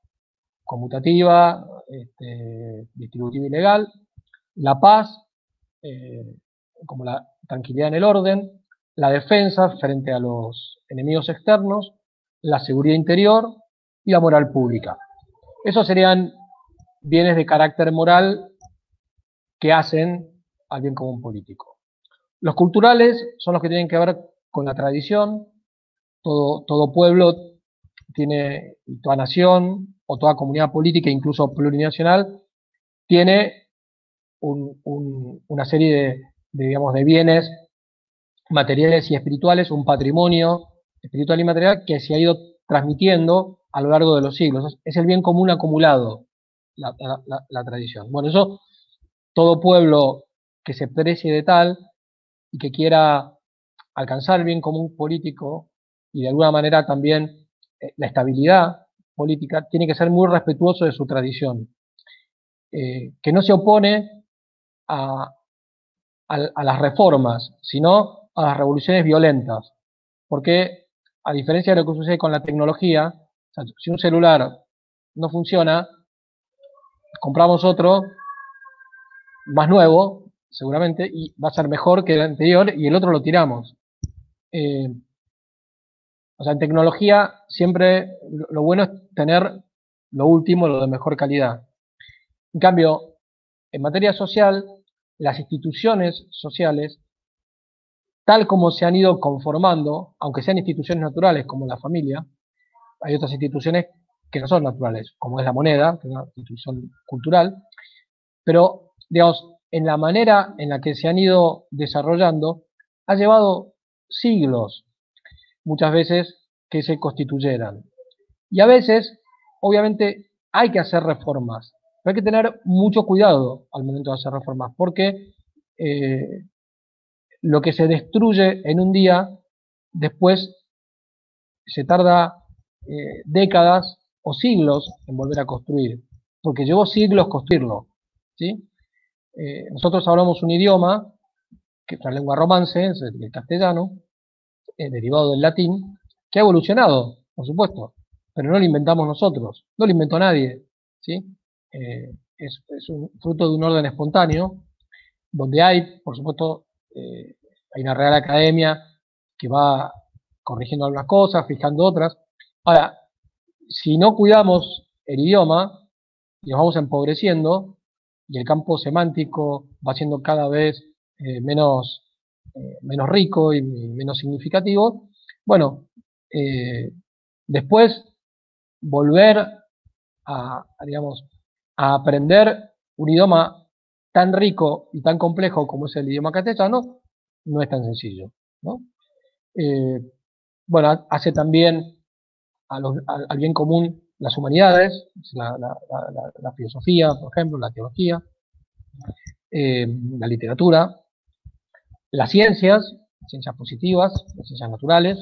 conmutativa, este, distributiva y legal, la paz, eh, como la tranquilidad en el orden, la defensa frente a los enemigos externos, la seguridad interior y la moral pública. Esos serían bienes de carácter moral que hacen al bien común político. Los culturales son los que tienen que ver con la tradición. Todo, todo pueblo tiene, toda nación o toda comunidad política, incluso plurinacional, tiene un, un, una serie de, de, digamos, de bienes materiales y espirituales, un patrimonio espiritual y material que se ha ido transmitiendo a lo largo de los siglos. Es el bien común acumulado, la, la, la, la tradición. Bueno, eso, todo pueblo que se precie de tal y que quiera alcanzar el bien común político y de alguna manera también eh, la estabilidad política, tiene que ser muy respetuoso de su tradición, eh, que no se opone a, a, a las reformas, sino a las revoluciones violentas, porque a diferencia de lo que sucede con la tecnología, o sea, si un celular no funciona, compramos otro más nuevo, seguramente, y va a ser mejor que el anterior, y el otro lo tiramos. Eh, o sea, en tecnología siempre lo bueno es tener lo último, lo de mejor calidad. En cambio, en materia social, las instituciones sociales, tal como se han ido conformando, aunque sean instituciones naturales como la familia, hay otras instituciones que no son naturales, como es la moneda, que es una institución cultural, pero, digamos, en la manera en la que se han ido desarrollando, ha llevado siglos, muchas veces, que se constituyeran. Y a veces, obviamente, hay que hacer reformas, pero hay que tener mucho cuidado al momento de hacer reformas, porque eh, lo que se destruye en un día, después se tarda eh, décadas o siglos en volver a construir, porque llevó siglos construirlo, ¿sí? Eh, nosotros hablamos un idioma, que es una lengua romance, es el castellano, eh, derivado del latín, que ha evolucionado, por supuesto, pero no lo inventamos nosotros, no lo inventó nadie, ¿sí? Eh, es, es un fruto de un orden espontáneo, donde hay, por supuesto, eh, hay una Real Academia que va corrigiendo algunas cosas, fijando otras. Ahora, si no cuidamos el idioma y nos vamos empobreciendo, y el campo semántico va siendo cada vez eh, menos, eh, menos rico y menos significativo, bueno, eh, después volver a, a, digamos, a aprender un idioma tan rico y tan complejo como es el idioma castellano, no es tan sencillo, ¿no? Eh, bueno, hace también a los, a, al bien común las humanidades, la, la, la, la, filosofía, por ejemplo, la teología, eh, la literatura, las ciencias, ciencias positivas, las ciencias naturales,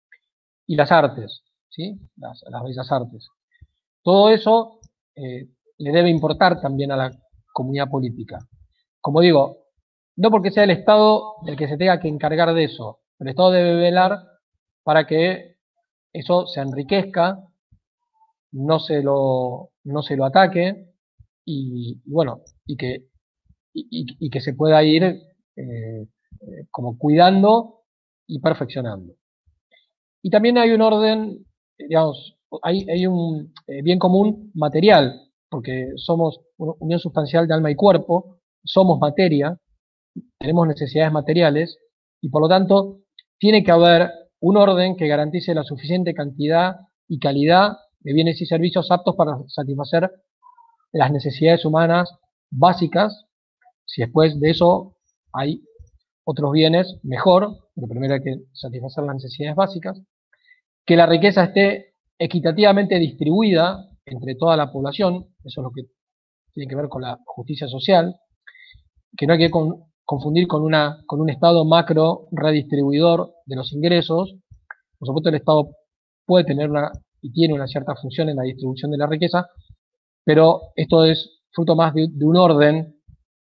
y las artes, ¿sí? Las, las bellas artes. Todo eso eh, le debe importar también a la comunidad política. Como digo, no porque sea el Estado el que se tenga que encargar de eso, el Estado debe velar para que eso se enriquezca, no se lo, no se lo ataque, y, y bueno, y que, y, y que se pueda ir eh, eh, como cuidando y perfeccionando. Y también hay un orden, digamos, hay, hay un eh, bien común material, porque somos una unión sustancial de alma y cuerpo, somos materia, tenemos necesidades materiales, y por lo tanto tiene que haber un orden que garantice la suficiente cantidad y calidad de bienes y servicios aptos para satisfacer las necesidades humanas básicas. Si después de eso hay otros bienes, mejor, pero primero hay que satisfacer las necesidades básicas. Que la riqueza esté equitativamente distribuida entre toda la población, eso es lo que tiene que ver con la justicia social, que no hay que con, confundir con, una, con un Estado macro redistribuidor de los ingresos. Por supuesto, el Estado puede tener una, y tiene una cierta función en la distribución de la riqueza, pero esto es fruto más de, de un orden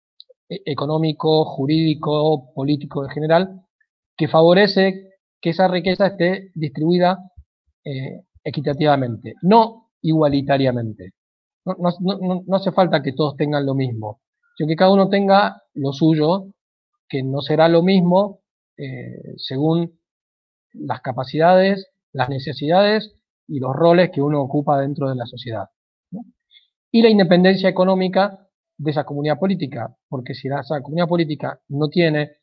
económico, jurídico, político en general, que favorece que esa riqueza esté distribuida eh, equitativamente, no igualitariamente. No, no, no, no hace falta que todos tengan lo mismo, sino que cada uno tenga lo suyo, que no será lo mismo eh, según las capacidades, las necesidades y los roles que uno ocupa dentro de la sociedad, ¿no? Y la independencia económica de esa comunidad política, porque si esa comunidad política no tiene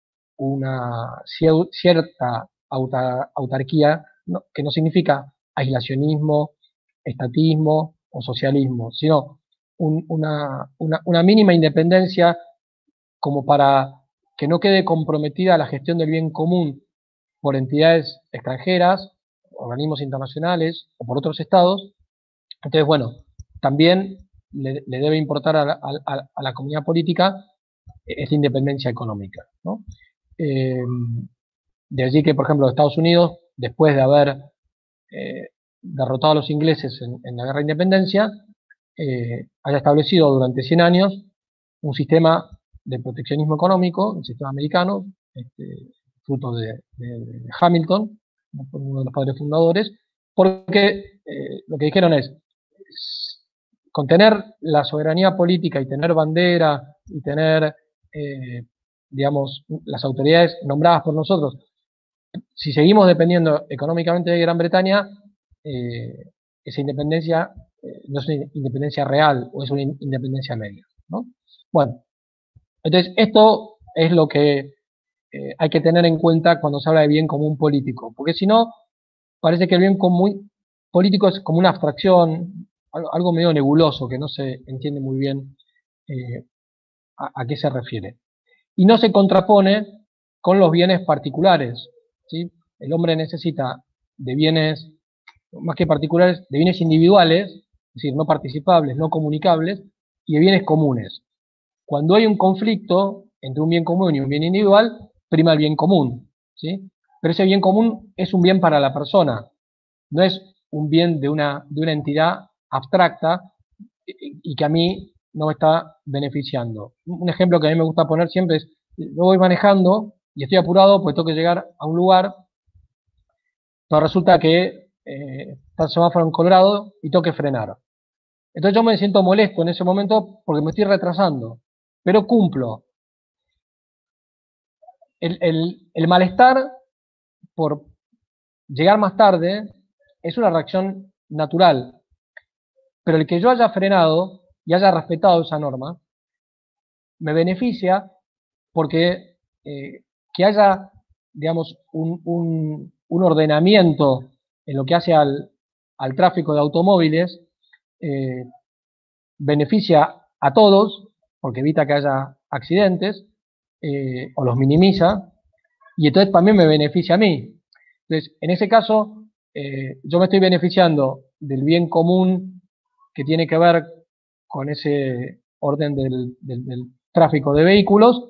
una cierta autarquía, no, que no significa aislacionismo, estatismo o socialismo, sino un, una, una, una mínima independencia como para que no quede comprometida la gestión del bien común por entidades extranjeras, organismos internacionales o por otros estados. Entonces, bueno, también le, le debe importar a la, a, a la comunidad política esa independencia económica, ¿no? Eh, de allí que, por ejemplo, Estados Unidos, después de haber eh, derrotado a los ingleses en, en la guerra de independencia, eh, haya establecido durante cien años un sistema de proteccionismo económico, un sistema americano, este, fruto de, de, de Hamilton, uno de los padres fundadores, porque eh, lo que dijeron es, con tener la soberanía política y tener bandera y tener, eh, digamos, las autoridades nombradas por nosotros, si seguimos dependiendo económicamente de Gran Bretaña, eh, esa independencia eh, no es una independencia real, o es una independencia media, ¿no? Bueno, entonces esto es lo que eh, hay que tener en cuenta cuando se habla de bien común político, porque si no, parece que el bien común político es como una abstracción, algo, algo medio nebuloso, que no se entiende muy bien eh, a, a qué se refiere. Y no se contrapone con los bienes particulares, ¿sí? El hombre necesita de bienes, más que particulares, de bienes individuales, es decir, no participables, no comunicables, y de bienes comunes. Cuando hay un conflicto entre un bien común y un bien individual, prima el bien común, ¿sí? Pero ese bien común es un bien para la persona, no es un bien de una, de una entidad abstracta y, y que a mí no me está beneficiando. Un ejemplo que a mí me gusta poner siempre es, yo voy manejando y estoy apurado porque tengo que llegar a un lugar, pero resulta que eh, está el semáforo en colorado y tengo que frenar. Entonces yo me siento molesto en ese momento porque me estoy retrasando, pero cumplo. El, el, el malestar por llegar más tarde es una reacción natural, pero el que yo haya frenado y haya respetado esa norma me beneficia porque eh, que haya, digamos, un, un, un ordenamiento en lo que hace al, al tráfico de automóviles, eh, beneficia a todos, porque evita que haya accidentes, eh, o los minimiza, y entonces también me beneficia a mí. Entonces, en ese caso, eh, yo me estoy beneficiando del bien común que tiene que ver con ese orden del, del, del tráfico de vehículos,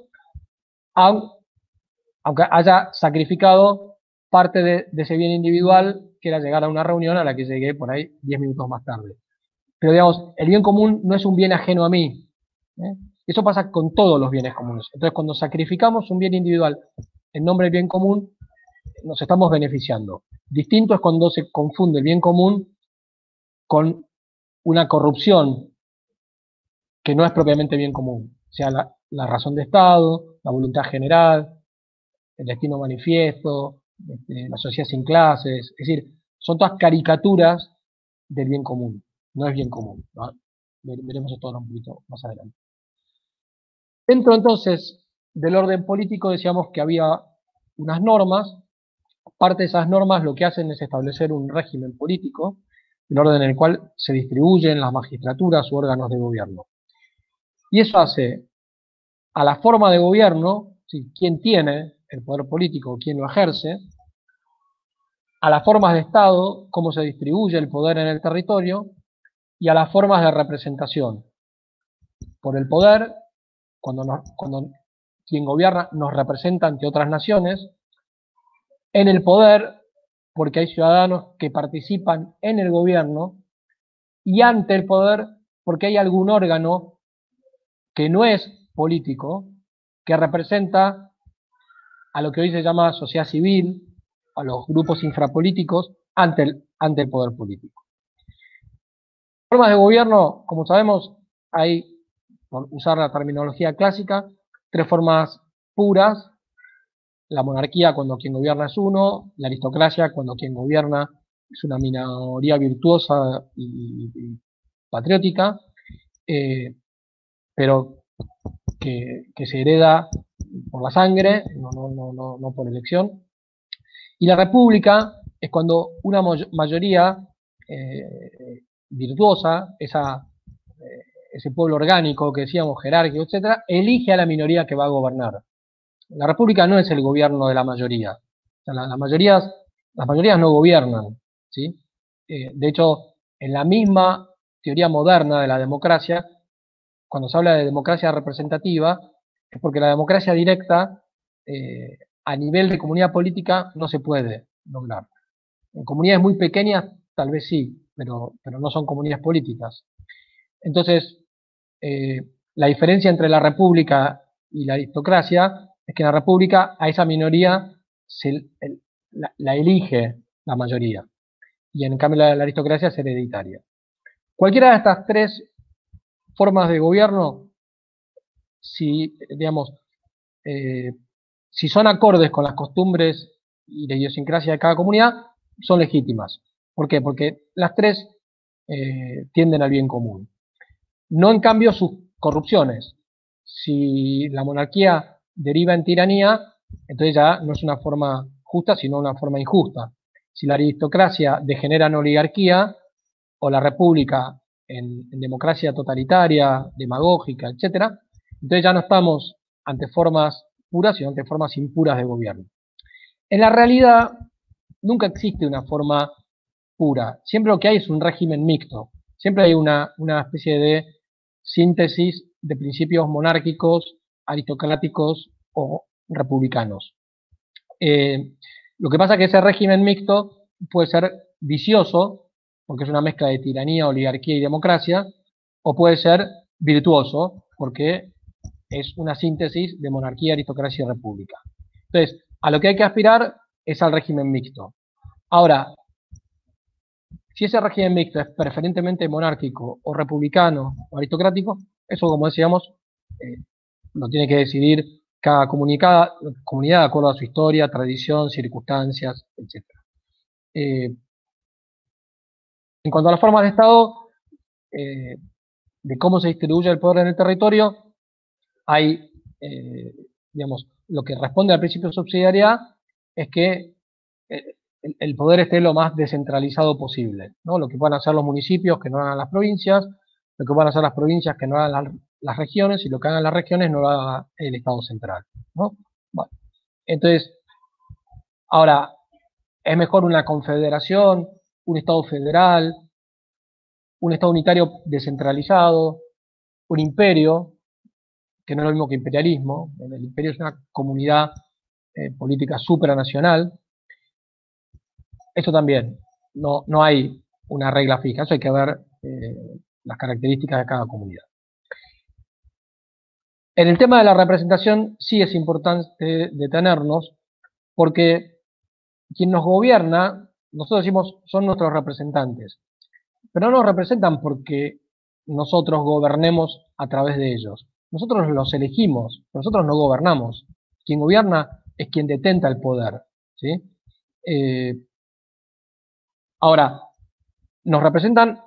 aunque haya sacrificado parte de, de ese bien individual, que era llegar a una reunión a la que llegué por ahí diez minutos más tarde. Pero digamos, el bien común no es un bien ajeno a mí. ¿eh? Eso pasa con todos los bienes comunes. Entonces, cuando sacrificamos un bien individual en nombre del bien común, nos estamos beneficiando. Distinto es cuando se confunde el bien común con una corrupción que no es propiamente bien común. O sea, la, la razón de Estado, la voluntad general, el destino manifiesto, este, la sociedad sin clases. Es decir, son todas caricaturas del bien común. No es bien común, ¿no? Veremos esto ahora un poquito más adelante. Dentro entonces del orden político decíamos que había unas normas. Parte de esas normas lo que hacen es establecer un régimen político, el orden en el cual se distribuyen las magistraturas u órganos de gobierno. Y eso hace a la forma de gobierno, ¿sí? Quién tiene el poder político, quién lo ejerce, a las formas de Estado, cómo se distribuye el poder en el territorio, y a las formas de representación. Por el poder, cuando, nos, cuando quien gobierna nos representa ante otras naciones, en el poder, porque hay ciudadanos que participan en el gobierno, y ante el poder, porque hay algún órgano que no es político, que representa a lo que hoy se llama sociedad civil, a los grupos infrapolíticos, ante el, ante el poder político. Formas de gobierno, como sabemos, hay, por usar la terminología clásica, tres formas puras: la monarquía cuando quien gobierna es uno, la aristocracia cuando quien gobierna es una minoría virtuosa y, y patriótica, eh, pero que, que se hereda por la sangre, no, no, no, no, no por elección. Y la república es cuando una mayoría eh, virtuosa, esa, eh, ese pueblo orgánico que decíamos, jerárquico, etcétera, elige a la minoría que va a gobernar. La república no es el gobierno de la mayoría. O sea, la, la mayorías, las mayorías no gobiernan, ¿sí? Eh, de hecho, en la misma teoría moderna de la democracia, cuando se habla de democracia representativa, es porque la democracia directa, eh, a nivel de comunidad política, no se puede lograr. En comunidades muy pequeñas, tal vez sí, pero, pero no son comunidades políticas. Entonces, eh, la diferencia entre la república y la aristocracia es que en la república a esa minoría se, el, la, la elige la mayoría, y en cambio la, la aristocracia es hereditaria. Cualquiera de estas tres formas de gobierno, si, digamos, eh, si son acordes con las costumbres y la idiosincrasia de cada comunidad, son legítimas. ¿Por qué? Porque las tres eh, tienden al bien común. No en cambio sus corrupciones. Si la monarquía deriva en tiranía, entonces ya no es una forma justa, sino una forma injusta. Si la aristocracia degenera en oligarquía, o la república en, en democracia totalitaria, demagógica, etcétera, Entonces ya no estamos ante formas puras, sino ante formas impuras de gobierno. En la realidad, nunca existe una forma pura. Siempre lo que hay es un régimen mixto. Siempre hay una, una especie de síntesis de principios monárquicos, aristocráticos o republicanos. Eh, lo que pasa es que ese régimen mixto puede ser vicioso, porque es una mezcla de tiranía, oligarquía y democracia, o puede ser virtuoso, porque es una síntesis de monarquía, aristocracia y república. Entonces, a lo que hay que aspirar es al régimen mixto. Ahora, si ese régimen mixto es preferentemente monárquico o republicano o aristocrático, eso, como decíamos, eh, lo tiene que decidir cada comunicada, comunidad de acuerdo a su historia, tradición, circunstancias, etcétera. Eh, en cuanto a las formas de Estado, eh, de cómo se distribuye el poder en el territorio, hay, eh, digamos, lo que responde al principio de subsidiariedad es que eh, el, el poder esté lo más descentralizado posible, ¿no? Lo que puedan hacer los municipios que no hagan las provincias, lo que puedan hacer las provincias que no hagan las, las regiones, y lo que hagan las regiones no lo haga el Estado central, ¿no? Bueno, entonces, ahora, ¿es mejor una confederación, un Estado federal, un Estado unitario descentralizado, un imperio, que no es lo mismo que imperialismo? El imperio es una comunidad eh, política supranacional. Esto también, no, no hay una regla fija, eso hay que ver eh, las características de cada comunidad. En el tema de la representación sí es importante detenernos, porque quien nos gobierna, nosotros decimos, son nuestros representantes, pero no nos representan porque nosotros gobernemos a través de ellos. Nosotros los elegimos, nosotros no gobernamos. Quien gobierna es quien detenta el poder, ¿sí? Eh, ahora, nos representan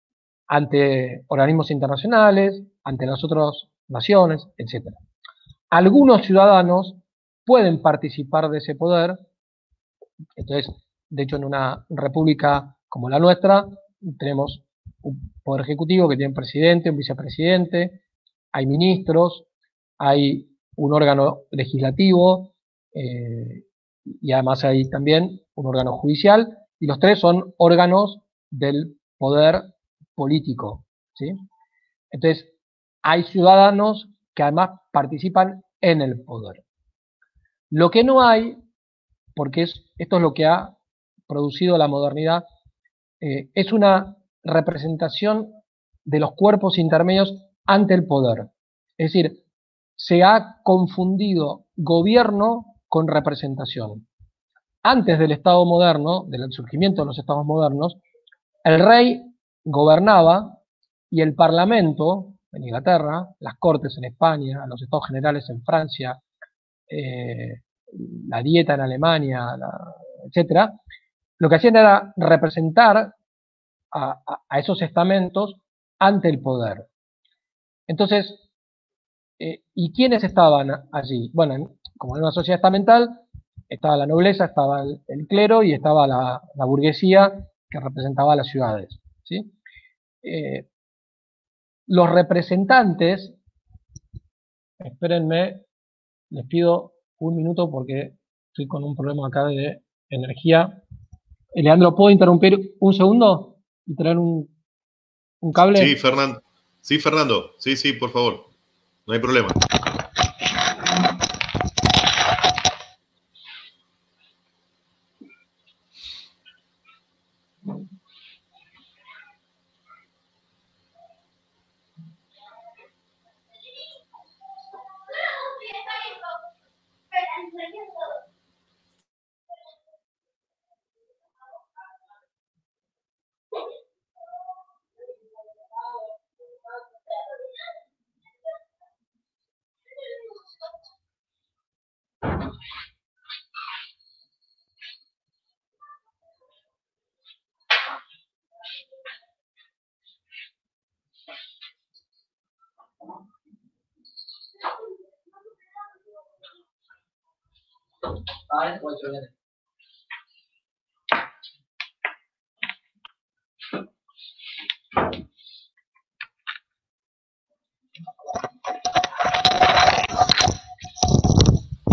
ante organismos internacionales, ante las otras naciones, etcétera. Algunos ciudadanos pueden participar de ese poder. Entonces, de hecho, en una república como la nuestra, tenemos un poder ejecutivo que tiene un presidente, un vicepresidente, hay ministros, hay un órgano legislativo, eh, y además hay también un órgano judicial, y los tres son órganos del poder político, ¿sí? Entonces, hay ciudadanos que además participan en el poder. Lo que no hay, porque es, esto es lo que ha producido la modernidad, eh, es una representación de los cuerpos intermedios ante el poder. Es decir, se ha confundido gobierno con representación. Antes del Estado moderno, del surgimiento de los Estados modernos, el rey gobernaba y el Parlamento en Inglaterra, las Cortes en España, los Estados Generales en Francia, eh, la Dieta en Alemania, la, etcétera, lo que hacían era representar a, a, a esos estamentos ante el poder. Entonces, eh, ¿y quiénes estaban allí? Bueno, como en una sociedad estamental, estaba la nobleza, estaba el, el clero y estaba la, la burguesía que representaba a las ciudades, ¿sí? Eh, los representantes, espérenme, les pido un minuto porque estoy con un problema acá de energía. Leandro, ¿puedo interrumpir un segundo y traer un, un cable? Sí, Fernando. Sí, Fernando. Sí, sí, por favor. No hay problema. Ahora cuatro veces.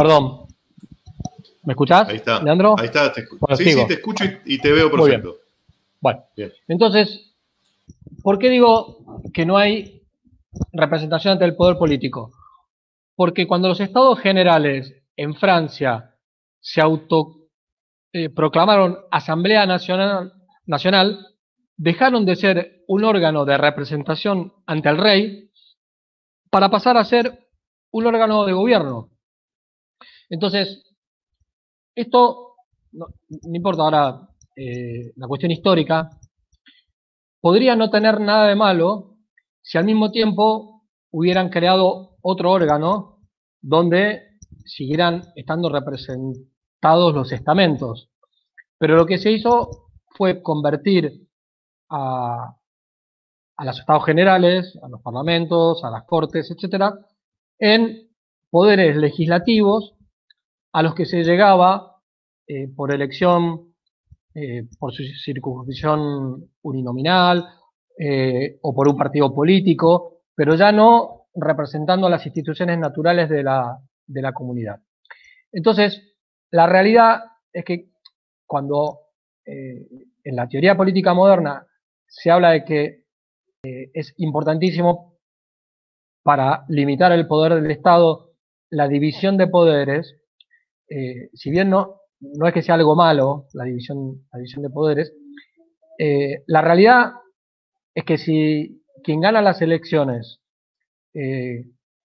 Perdón. ¿Me escuchás, Ahí está, Leandro? Ahí está. Te bueno, sí, sigo. sí, te escucho y, y te veo perfecto. Muy bien. Bueno, Bien. Entonces, ¿por qué digo que no hay representación ante el poder político? Porque cuando los estados generales en Francia se auto eh, proclamaron Asamblea Nacional, Nacional, dejaron de ser un órgano de representación ante el rey para pasar a ser un órgano de gobierno. Entonces, esto, no, no importa ahora eh, la cuestión histórica, podría no tener nada de malo si al mismo tiempo hubieran creado otro órgano donde siguieran estando representados los estamentos. Pero lo que se hizo fue convertir a, a los estados generales, a los parlamentos, a las cortes, etcétera, en poderes legislativos a los que se llegaba eh, por elección, eh, por su circunscripción uninominal eh, o por un partido político, pero ya no representando a las instituciones naturales de la, de la comunidad. Entonces, la realidad es que cuando eh, en la teoría política moderna se habla de que eh, es importantísimo para limitar el poder del Estado la división de poderes, eh, si bien no, no es que sea algo malo la división, la división de poderes, eh, la realidad es que si quien gana las elecciones eh,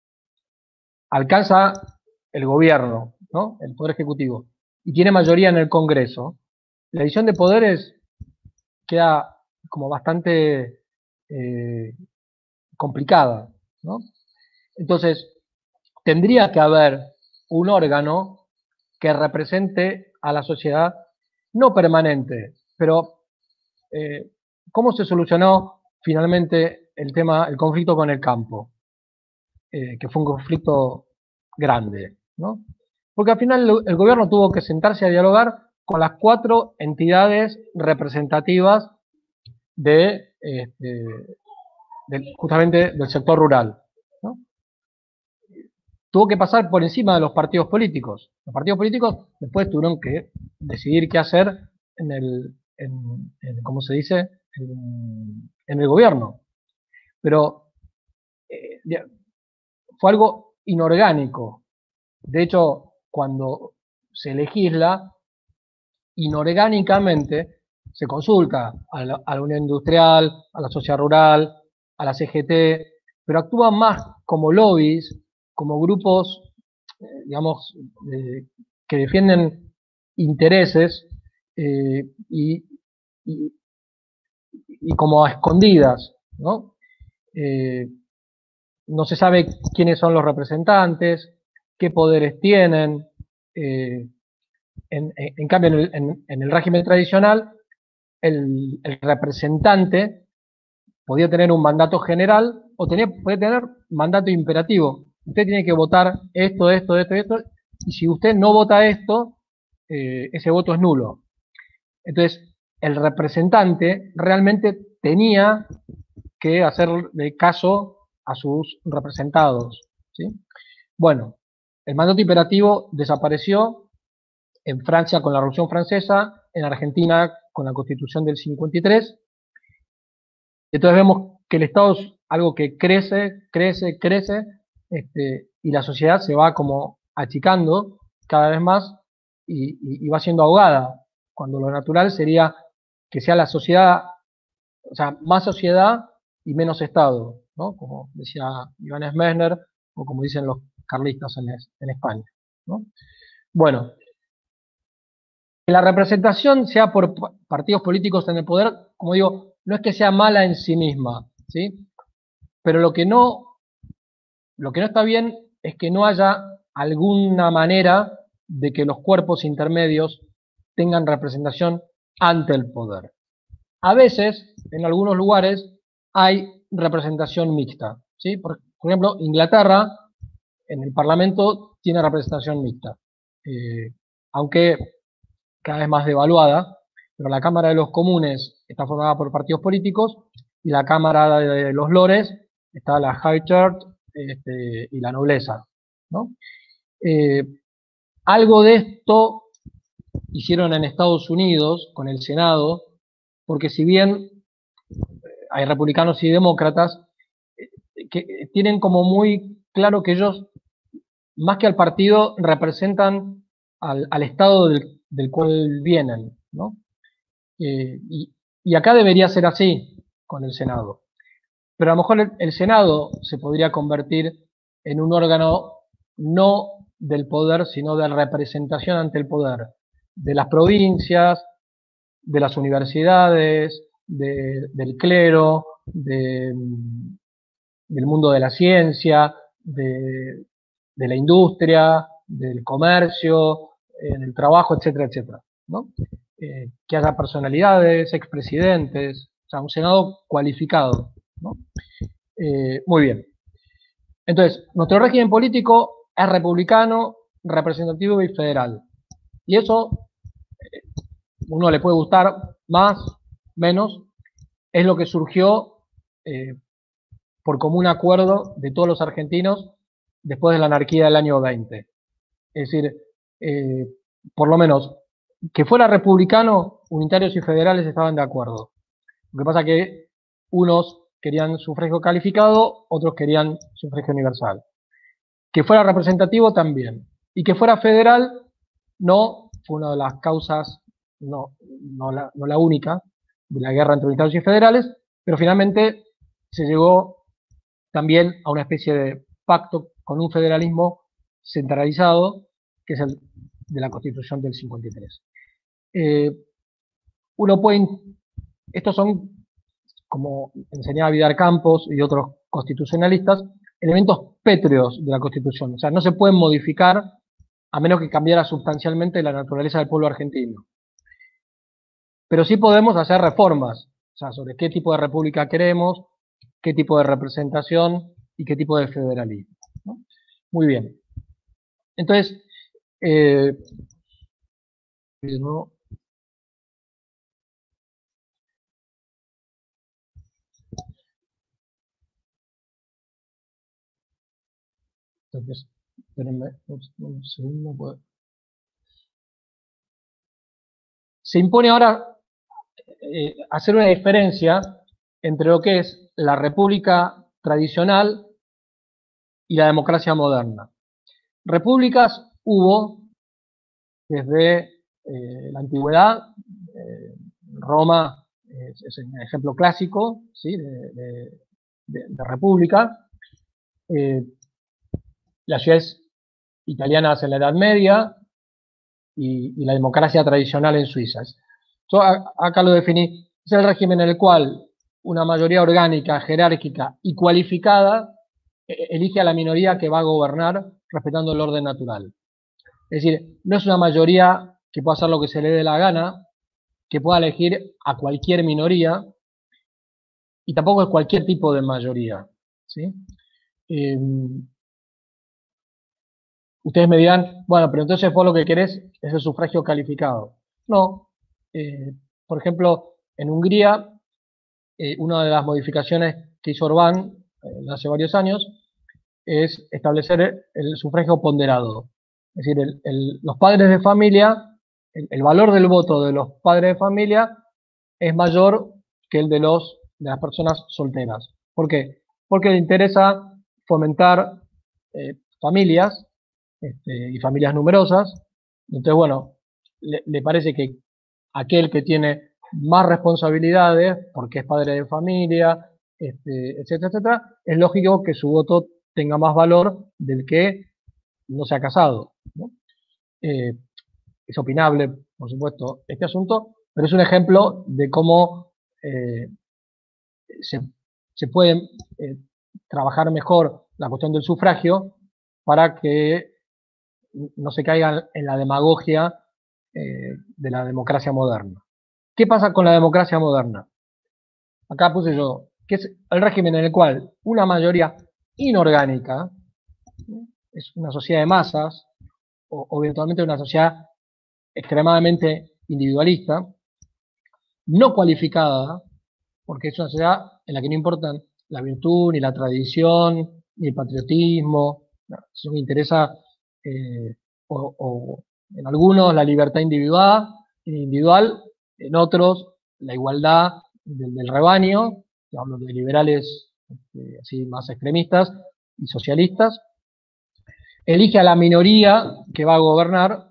alcanza el gobierno, ¿no? El poder ejecutivo, y tiene mayoría en el Congreso, la división de poderes queda como bastante eh, complicada, ¿no? Entonces, tendría que haber un órgano que represente a la sociedad, no permanente, pero eh, ¿cómo se solucionó finalmente el tema, el conflicto con el campo? Eh, que fue un conflicto grande, ¿no? Porque al final el, el gobierno tuvo que sentarse a dialogar con las cuatro entidades representativas de, este, de justamente del sector rural, ¿no? Tuvo que pasar por encima de los partidos políticos. Los partidos políticos después tuvieron que decidir qué hacer en el, en, en, ¿cómo se dice? En, en el gobierno. Pero eh, fue algo inorgánico. De hecho, cuando se legisla, inorgánicamente se consulta a la, a la Unión Industrial, a la Sociedad Rural, a la C G T, pero actúan más como lobbies, como grupos, eh, digamos, eh, que defienden intereses eh, y, y, y, como a escondidas, ¿no? Eh, no se sabe quiénes son los representantes, qué poderes tienen. Eh, en, en, en cambio, en el, en, en el régimen tradicional, el, el representante podía tener un mandato general o tenía, podía tener mandato imperativo. Usted tiene que votar esto, esto, esto, esto, y si usted no vota esto, eh, ese voto es nulo. Entonces, el representante realmente tenía que hacerle caso a sus representados, ¿sí? Bueno, el mandato imperativo desapareció en Francia con la Revolución Francesa, en Argentina con la Constitución del cincuenta y tres. Entonces vemos que el Estado es algo que crece, crece, crece, este, y la sociedad se va como achicando cada vez más y, y, y va siendo ahogada, cuando lo natural sería que sea la sociedad, o sea, más sociedad y menos Estado, ¿no? Como decía Iván Messner, o como dicen los carlistas en, en España, ¿no? Bueno, que la representación sea por partidos políticos en el poder, como digo, no es que sea mala en sí misma, ¿sí? Pero lo que no, lo que no está bien es que no haya alguna manera de que los cuerpos intermedios tengan representación ante el poder. A veces, en algunos lugares, hay representación mixta, ¿sí? Por, por ejemplo, Inglaterra, en el Parlamento, tiene representación mixta. Eh, aunque cada vez más devaluada, pero la Cámara de los Comunes está formada por partidos políticos y la Cámara de los Lores está la High Church este, y la nobleza, ¿no? Eh, algo de esto hicieron en Estados Unidos con el Senado, porque si bien hay republicanos y demócratas, que tienen como muy claro que ellos, más que al partido, representan al, al estado del, del cual vienen, ¿no? Eh, y, y acá debería ser así con el Senado. Pero a lo mejor el, el Senado se podría convertir en un órgano no del poder, sino de representación ante el poder de las provincias, de las universidades, de, del clero, de, del mundo de la ciencia, de, de la industria, del comercio, eh, del trabajo, etcétera, etcétera, ¿no? Eh, que haya personalidades, expresidentes, o sea, un Senado cualificado, ¿no? Eh, muy bien. Entonces, nuestro régimen político es republicano, representativo y federal. Y eso, eh, uno le puede gustar más, menos, es lo que surgió eh, por común acuerdo de todos los argentinos después de la anarquía del año veinte. Es decir, eh, por lo menos, que fuera republicano, unitarios y federales estaban de acuerdo. Lo que pasa es que unos querían sufragio calificado, otros querían sufragio universal. Que fuera representativo también. Y que fuera federal, no, fue una de las causas, no, no, la, no la única, de la guerra entre unitarios y federales, pero finalmente se llegó también a una especie de pacto con un federalismo centralizado, que es el de la Constitución del cincuenta y tres. Eh, uno puede, estos son, como enseñaba Vidal Campos y otros constitucionalistas, elementos pétreos de la Constitución, o sea, no se pueden modificar a menos que cambiara sustancialmente la naturaleza del pueblo argentino. Pero sí podemos hacer reformas, o sea, sobre qué tipo de república queremos, qué tipo de representación y qué tipo de federalismo, ¿no? Muy bien. Entonces, eh, ¿no? Entonces, espérenme un segundo. Pues. Se impone ahora eh, hacer una diferencia entre lo que es la república tradicional y la democracia moderna. Repúblicas hubo desde eh, la antigüedad, eh, Roma eh, es un ejemplo clásico, ¿sí? de, de, de, de república, eh, las ciudades italianas en la Edad Media y, y la democracia tradicional en Suiza. Yo acá lo definí, es el régimen en el cual una mayoría orgánica, jerárquica y cualificada elige a la minoría que va a gobernar respetando el orden natural. Es decir, no es una mayoría que pueda hacer lo que se le dé la gana, que pueda elegir a cualquier minoría, y tampoco es cualquier tipo de mayoría, ¿sí? Eh, ustedes me dirán, bueno, pero entonces vos lo que querés es el sufragio calificado. No. Eh, por ejemplo, en Hungría, eh, una de las modificaciones que hizo Orbán eh, hace varios años es establecer el sufragio ponderado. Es decir, el, el, los padres de familia, el, el valor del voto de los padres de familia es mayor que el de, los, de las personas solteras. ¿Por qué? Porque le interesa fomentar eh, familias este, y familias numerosas. Entonces, bueno, le, le parece que aquel que tiene más responsabilidades, porque es padre de familia, este, etcétera, etcétera, es lógico que su voto tenga más valor del que no se ha casado, ¿no? Eh, es opinable, por supuesto, este asunto, pero es un ejemplo de cómo eh, se, se puede eh, trabajar mejor la cuestión del sufragio para que no se caiga en la demagogia eh, de la democracia moderna. ¿Qué pasa con la democracia moderna? Acá puse yo, que es el régimen en el cual una mayoría inorgánica, es una sociedad de masas, o, o eventualmente una sociedad extremadamente individualista, no cualificada, porque es una sociedad en la que no importan la virtud, ni la tradición, ni el patriotismo, no, sino que interesa eh, o, o en algunos la libertad individual, individual, en otros la igualdad del, del rebaño, hablo de liberales este, así más extremistas y socialistas, elige a la minoría que va a gobernar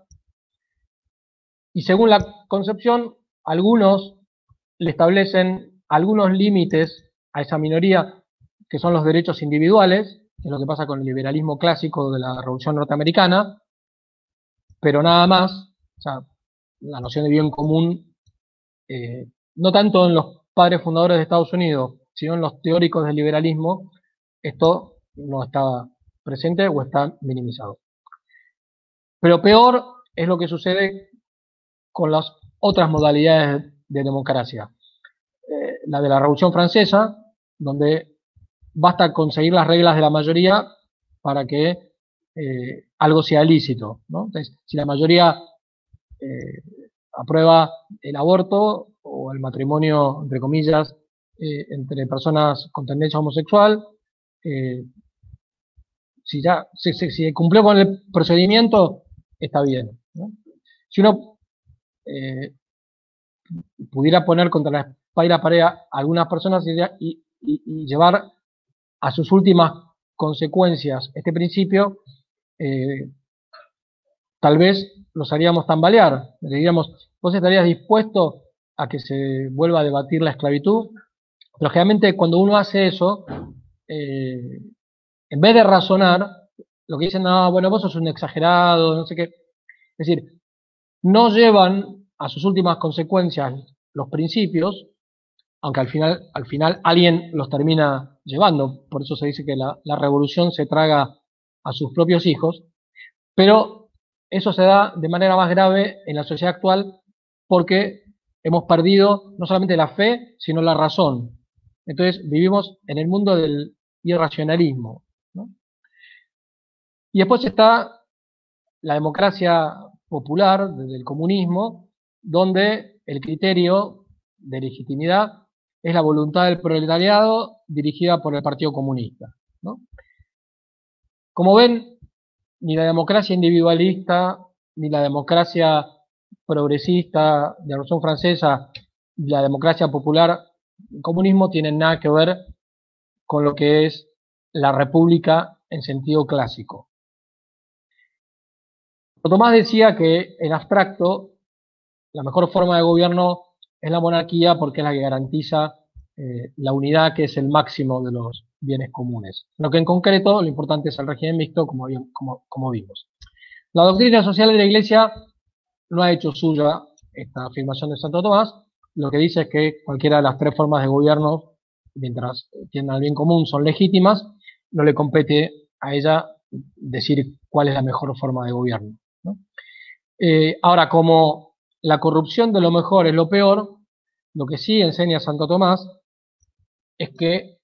y según la concepción, algunos le establecen algunos límites a esa minoría que son los derechos individuales, que es lo que pasa con el liberalismo clásico de la Revolución Norteamericana, pero nada más, o sea, la noción de bien común, eh, no tanto en los padres fundadores de Estados Unidos, sino en los teóricos del liberalismo, esto no está presente o está minimizado. Pero peor es lo que sucede con las otras modalidades de democracia. Eh, la de la Revolución Francesa, donde basta conseguir las reglas de la mayoría para que eh, algo sea lícito, ¿no? Entonces, si la mayoría eh, aprueba el aborto o el matrimonio, entre comillas, eh, entre personas con tendencia homosexual, eh, si ya si, si, si cumplió con el procedimiento, está bien, ¿no? Si uno eh, pudiera poner contra la espalda y la pared a algunas personas y, y, y llevar a sus últimas consecuencias este principio, eh, tal vez los haríamos tambalear. Le diríamos, ¿vos estarías dispuesto a que se vuelva a debatir la esclavitud? Pero generalmente cuando uno hace eso, eh, en vez de razonar, lo que dicen, no, bueno, vos sos un exagerado, no sé qué. Es decir, no llevan a sus últimas consecuencias los principios, aunque al final, al final alguien los termina llevando, por eso se dice que la, la revolución se traga a sus propios hijos, pero eso se da de manera más grave en la sociedad actual porque hemos perdido no solamente la fe, sino la razón. Entonces vivimos en el mundo del irracionalismo, ¿no? Y después está la democracia popular, desde el comunismo, donde el criterio de legitimidad es la voluntad del proletariado dirigida por el Partido Comunista, ¿no? Como ven, ni la democracia individualista, ni la democracia progresista de la Revolución Francesa, ni la democracia popular del comunismo tienen nada que ver con lo que es la república en sentido clásico. Tomás decía que en abstracto la mejor forma de gobierno es la monarquía porque es la que garantiza eh, la unidad, que es el máximo de los bienes comunes. Lo que en concreto lo importante es el régimen mixto, como, como, como vimos. La doctrina social de la Iglesia no ha hecho suya esta afirmación de Santo Tomás. Lo que dice es que cualquiera de las tres formas de gobierno, mientras tiendan al bien común, son legítimas. No le compete a ella decir cuál es la mejor forma de gobierno, ¿no? Eh, ahora, como la corrupción de lo mejor es lo peor, lo que sí enseña Santo Tomás es que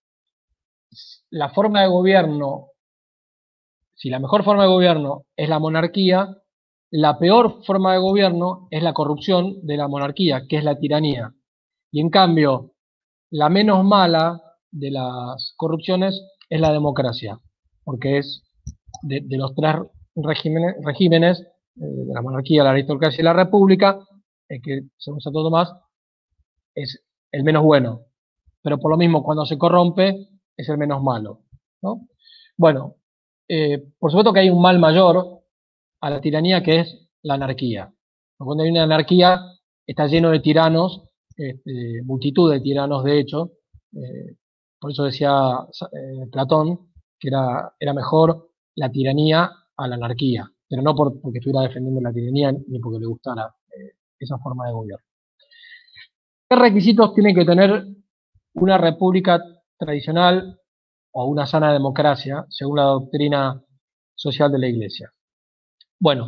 la forma de gobierno, si la mejor forma de gobierno es la monarquía, la peor forma de gobierno es la corrupción de la monarquía, que es la tiranía. Y en cambio, la menos mala de las corrupciones es la democracia, porque es de, de los tres regímenes, regímenes eh, de la monarquía, la aristocracia y la república, el que, según Santo Tomás, es el menos bueno. Pero por lo mismo, cuando se corrompe, es el menos malo, ¿no? Bueno, eh, por supuesto que hay un mal mayor a la tiranía, que es la anarquía. Cuando hay una anarquía, está lleno de tiranos, este, multitud de tiranos, de hecho. Eh, por eso decía eh, Platón que era, era mejor la tiranía a la anarquía, pero no por, porque estuviera defendiendo la tiranía ni porque le gustara eh, esa forma de gobierno. ¿Qué requisitos tiene que tener una república tradicional o una sana democracia, según la doctrina social de la Iglesia? Bueno,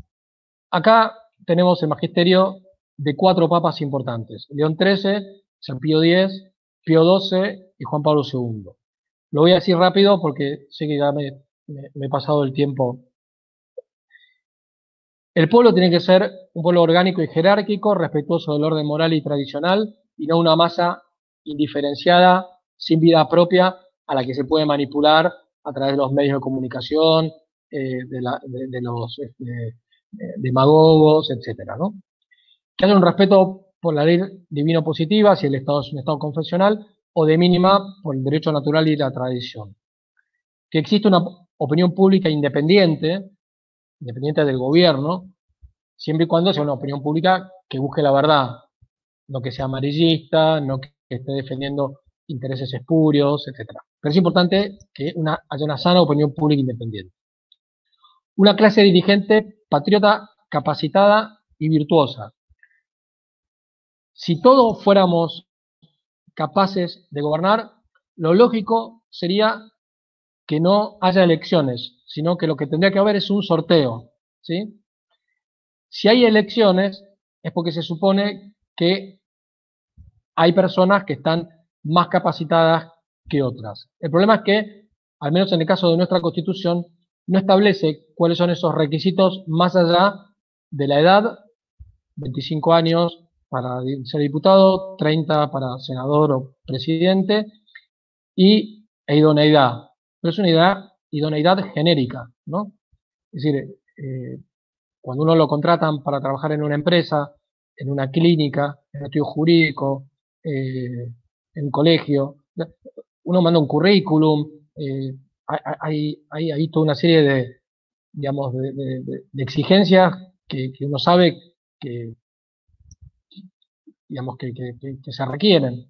acá tenemos el magisterio de cuatro papas importantes: León trece, San Pío X, Pío doce y Juan Pablo segundo. Lo voy a decir rápido porque sé que ya me, me, me he pasado el tiempo. El pueblo tiene que ser un pueblo orgánico y jerárquico, respetuoso del orden moral y tradicional, y no una masa indiferenciada, sin vida propia, a la que se puede manipular a través de los medios de comunicación eh, de, la, de, de los este, demagogos, etcétera, ¿no? Que haya un respeto por la ley divino positiva, si el Estado es un Estado confesional, o de mínima por el derecho natural y la tradición. Que existe una opinión pública independiente, independiente del gobierno, siempre y cuando sea una opinión pública que busque la verdad, no que sea amarillista, no que esté defendiendo intereses espurios, etcétera. Pero es importante que una, haya una sana opinión pública independiente. Una clase dirigente patriota, capacitada y virtuosa. Si todos fuéramos capaces de gobernar, lo lógico sería que no haya elecciones, sino que lo que tendría que haber es un sorteo, ¿sí? Si hay elecciones, es porque se supone que hay personas que están más capacitadas que otras. El problema es que, al menos en el caso de nuestra Constitución, no establece cuáles son esos requisitos más allá de la edad, veinticinco años para ser diputado, treinta para senador o presidente, y e idoneidad. Pero es una idea, idoneidad genérica, ¿no? Es decir, eh, cuando uno lo contratan para trabajar en una empresa, en una clínica, en un estudio jurídico, eh, en un colegio, uno manda un currículum, eh, hay, hay, hay toda una serie de, digamos, de, de, de exigencias que, que, uno sabe que, digamos, que, que, que se requieren.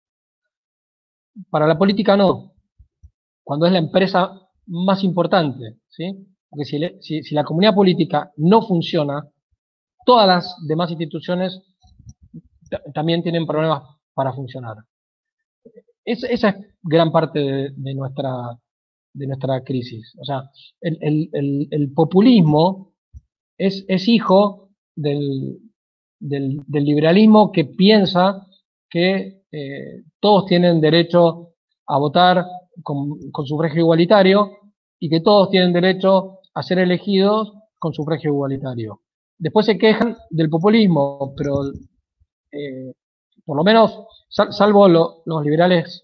Para la política no, cuando es la empresa más importante, ¿sí? Porque si, le, si, si la comunidad política no funciona, todas las demás instituciones también tienen problemas para funcionar. Es, esa es gran parte de, de, nuestra, de nuestra crisis. O sea, el, el, el, el populismo es, es hijo del, del, del liberalismo que piensa que eh, todos tienen derecho a votar con, con sufragio igualitario y que todos tienen derecho a ser elegidos con sufragio igualitario. Después se quejan del populismo, pero eh, por lo menos, sal, salvo lo, los liberales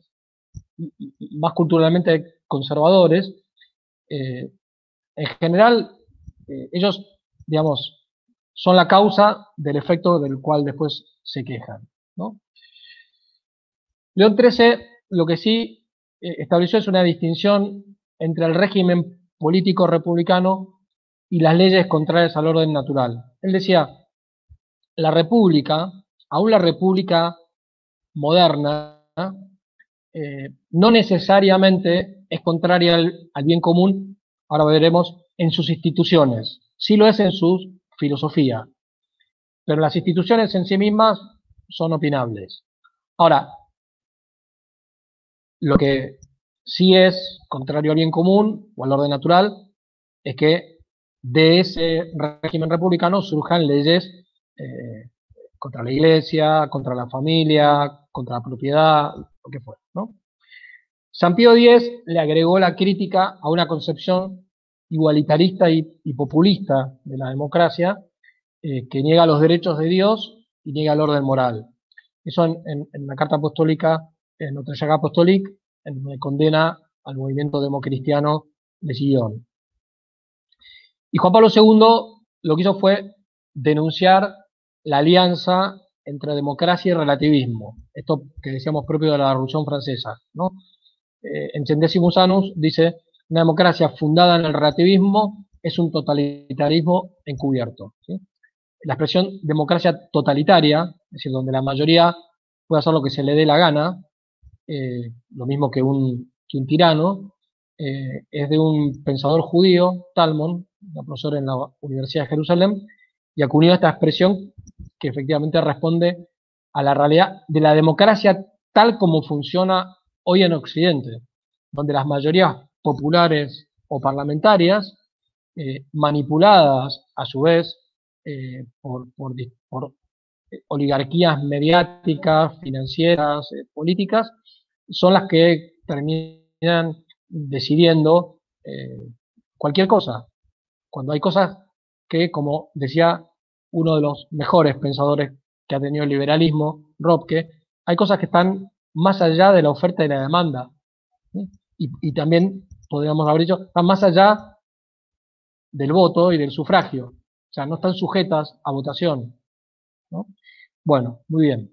más culturalmente conservadores, eh, en general eh, ellos, digamos, son la causa del efecto del cual después se quejan, ¿no? León trece lo que sí eh, estableció es una distinción entre el régimen político republicano y las leyes contrarias al orden natural. Él decía, la república, aún la república moderna, eh, no necesariamente es contraria al, al bien común, ahora veremos, en sus instituciones, sí lo es en su filosofía, pero las instituciones en sí mismas son opinables. Ahora, lo que sí es contrario al bien común o al orden natural es que de ese régimen republicano surjan leyes eh, contra la iglesia, contra la familia, contra la propiedad, lo que fuera, ¿no? San Pío X le agregó la crítica a una concepción igualitarista y, y populista de la democracia eh, que niega los derechos de Dios y niega el orden moral. Eso en, en, en la Carta Apostólica, en Notre Llaga Apostolique, en donde condena al movimiento democristiano de Sillón. Y Juan Pablo segundo lo que hizo fue denunciar la alianza entre democracia y relativismo, esto que decíamos propio de la Revolución Francesa, ¿no? Eh, en Centesimus Annus dice, una democracia fundada en el relativismo es un totalitarismo encubierto, ¿sí? La expresión democracia totalitaria, es decir, donde la mayoría puede hacer lo que se le dé la gana, eh, lo mismo que un, que un tirano, eh, es de un pensador judío, Talmon, una profesora en la Universidad de Jerusalén, y acuñó esta expresión que efectivamente responde a la realidad de la democracia tal como funciona hoy en Occidente, donde las mayorías populares o parlamentarias, eh, manipuladas a su vez eh, por, por, por oligarquías mediáticas, financieras, eh, políticas, son las que terminan decidiendo eh, cualquier cosa. Cuando hay cosas que, como decía uno de los mejores pensadores que ha tenido el liberalismo, Robke, hay cosas que están más allá de la oferta y la demanda. ¿Sí? Y, y también, podríamos haber dicho, están más allá del voto y del sufragio. O sea, no están sujetas a votación, ¿no? Bueno, muy bien.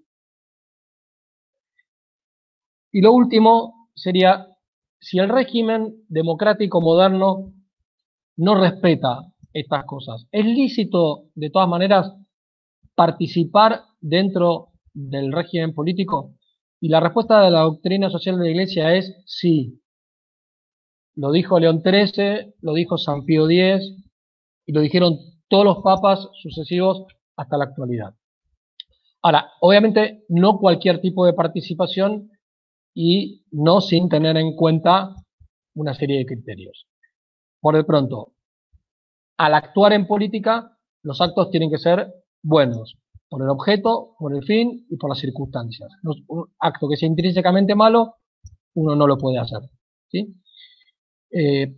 Y lo último sería, si el régimen democrático moderno no respeta estas cosas, ¿es lícito, de todas maneras, participar dentro del régimen político? Y la respuesta de la doctrina social de la Iglesia es sí. Lo dijo León trece, lo dijo San Pío diez, y lo dijeron todos los papas sucesivos hasta la actualidad. Ahora, obviamente, no cualquier tipo de participación y no sin tener en cuenta una serie de criterios. Por de pronto, al actuar en política, los actos tienen que ser buenos, por el objeto, por el fin y por las circunstancias. Un acto que sea intrínsecamente malo, uno no lo puede hacer, ¿sí? Eh,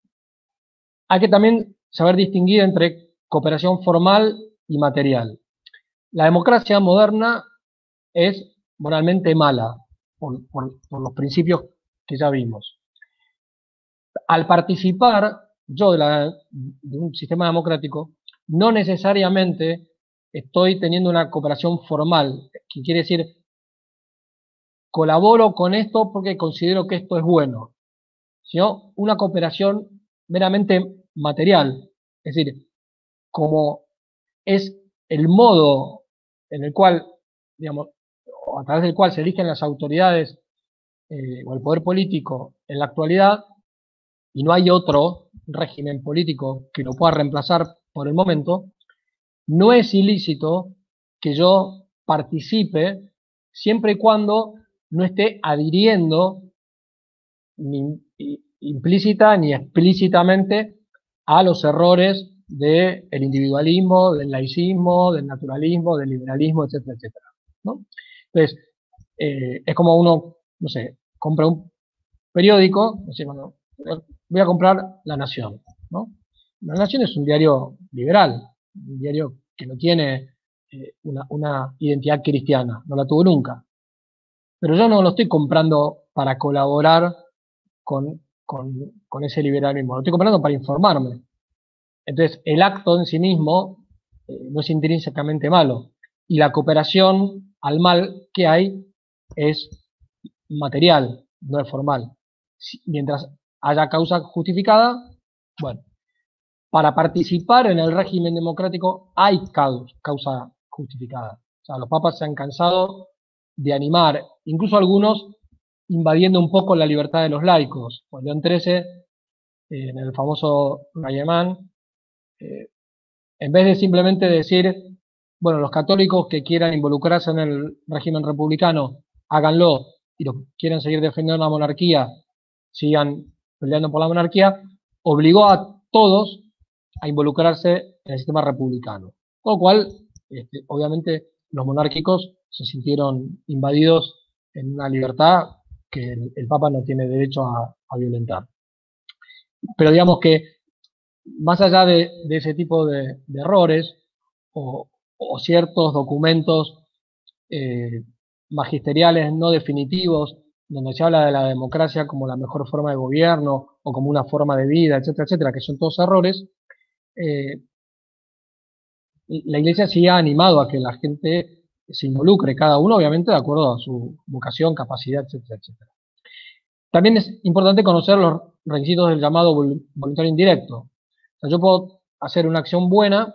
hay que también saber distinguir entre cooperación formal y material. La democracia moderna es moralmente mala, por, por, por los principios que ya vimos. Al participar yo de, la, de un sistema democrático, no necesariamente estoy teniendo una cooperación formal, que quiere decir, colaboro con esto porque considero que esto es bueno, sino una cooperación meramente material, es decir, como es el modo en el cual, digamos, a través del cual se eligen las autoridades eh, o el poder político en la actualidad, y no hay otro régimen político que lo pueda reemplazar por el momento, no es ilícito que yo participe siempre y cuando no esté adhiriendo ni implícita ni explícitamente a los errores del individualismo, del laicismo, del naturalismo, del liberalismo, etcétera, etcétera, ¿no? Entonces, eh, es como uno, no sé, compra un periódico, no sé, bueno, voy a comprar La Nación, ¿no? La Nación es un diario liberal, un diario que no tiene eh, una, una identidad cristiana, no la tuvo nunca. Pero yo no lo estoy comprando para colaborar con, con, con ese liberalismo, lo estoy comprando para informarme. Entonces, el acto en sí mismo eh, no es intrínsecamente malo. Y la cooperación al mal que hay es material, no es formal. Si, mientras haya causa justificada, bueno, para participar en el régimen democrático hay causa justificada. O sea, los papas se han cansado de animar, incluso algunos invadiendo un poco la libertad de los laicos. Pues León trece, eh, en el famoso Rayemán, eh, en vez de simplemente decir, bueno, los católicos que quieran involucrarse en el régimen republicano, háganlo, y los que quieren seguir defendiendo la monarquía, sigan peleando por la monarquía, obligó a todos a involucrarse en el sistema republicano. Con lo cual, este, obviamente, los monárquicos se sintieron invadidos en una libertad que el, el Papa no tiene derecho a, a violentar. Pero digamos que, más allá de, de ese tipo de, de errores, o, o ciertos documentos eh, magisteriales no definitivos, donde se habla de la democracia como la mejor forma de gobierno, o como una forma de vida, etcétera, etcétera, que son todos errores, eh, la Iglesia sí ha animado a que la gente se involucre, cada uno obviamente de acuerdo a su vocación, capacidad, etcétera, etcétera. También es importante conocer los requisitos del llamado voluntario indirecto. O sea, yo puedo hacer una acción buena,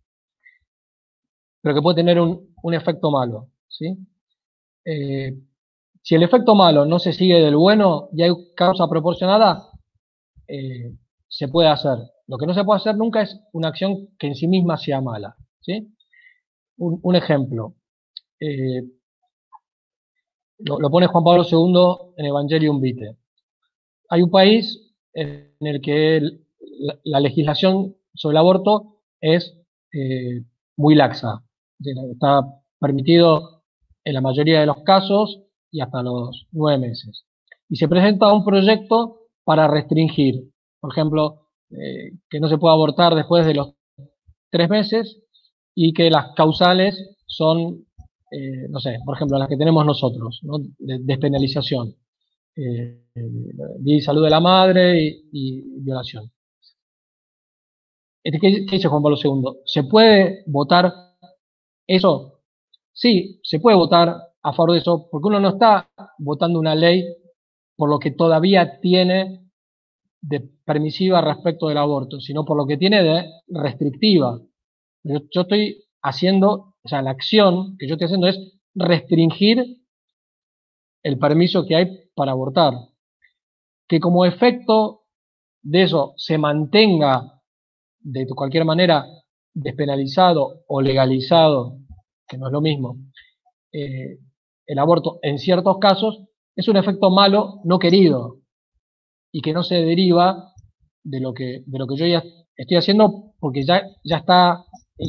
pero que puede tener un, un efecto malo, ¿sí? Eh, si el efecto malo no se sigue del bueno y hay causa proporcionada, eh, se puede hacer. Lo que no se puede hacer nunca es una acción que en sí misma sea mala, ¿sí? Un, un ejemplo. Eh, lo, lo pone Juan Pablo segundo en Evangelium Vitae. Hay un país en el que el, la, la legislación sobre el aborto es eh, muy laxa. Está permitido en la mayoría de los casos y hasta los nueve meses. Y se presenta un proyecto para restringir, por ejemplo, eh, que no se pueda abortar después de los tres meses y que las causales son, eh, no sé, por ejemplo, las que tenemos nosotros, ¿no? De despenalización. Eh, eh, salud de la madre y, y violación. ¿Qué, qué dice Juan Pablo segundo? ¿Se puede votar eso? Sí, se puede votar a favor de eso, porque uno no está votando una ley por lo que todavía tiene de permisiva respecto del aborto, sino por lo que tiene de restrictiva. Yo, yo estoy haciendo, o sea, la acción que yo estoy haciendo es restringir el permiso que hay para abortar. Que como efecto de eso se mantenga de cualquier manera despenalizado o legalizado, que no es lo mismo, eh, el aborto en ciertos casos, es un efecto malo no querido y que no se deriva de lo que, de lo que yo ya estoy haciendo porque ya, ya está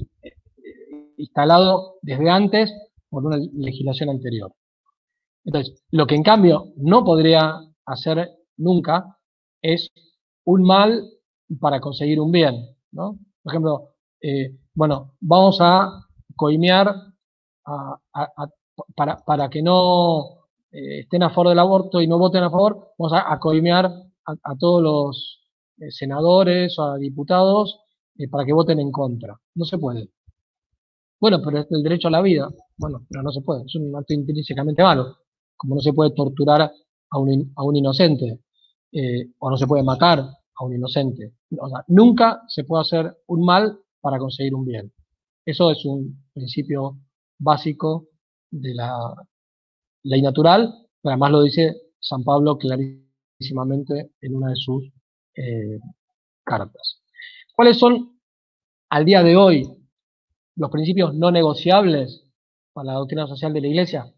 instalado desde antes por una legislación anterior. Entonces, lo que en cambio no podría hacer nunca es un mal para conseguir un bien, ¿no? Por ejemplo, eh, bueno, vamos a coimear a, a, a, para, para que no eh, estén a favor del aborto y no voten a favor, vamos a, a coimear a, a todos los eh, senadores o a diputados eh, para que voten en contra. No se puede. Bueno, pero es el derecho a la vida. Bueno, pero no se puede. Es un acto intrínsecamente malo. Como no se puede torturar a un, a un inocente, eh, o no se puede matar a un inocente. O sea, nunca se puede hacer un mal para conseguir un bien. Eso es un principio básico de la ley natural, pero además lo dice San Pablo clarísimamente en una de sus eh, cartas. ¿Cuáles son, al día de hoy, los principios no negociables para la doctrina social de la Iglesia?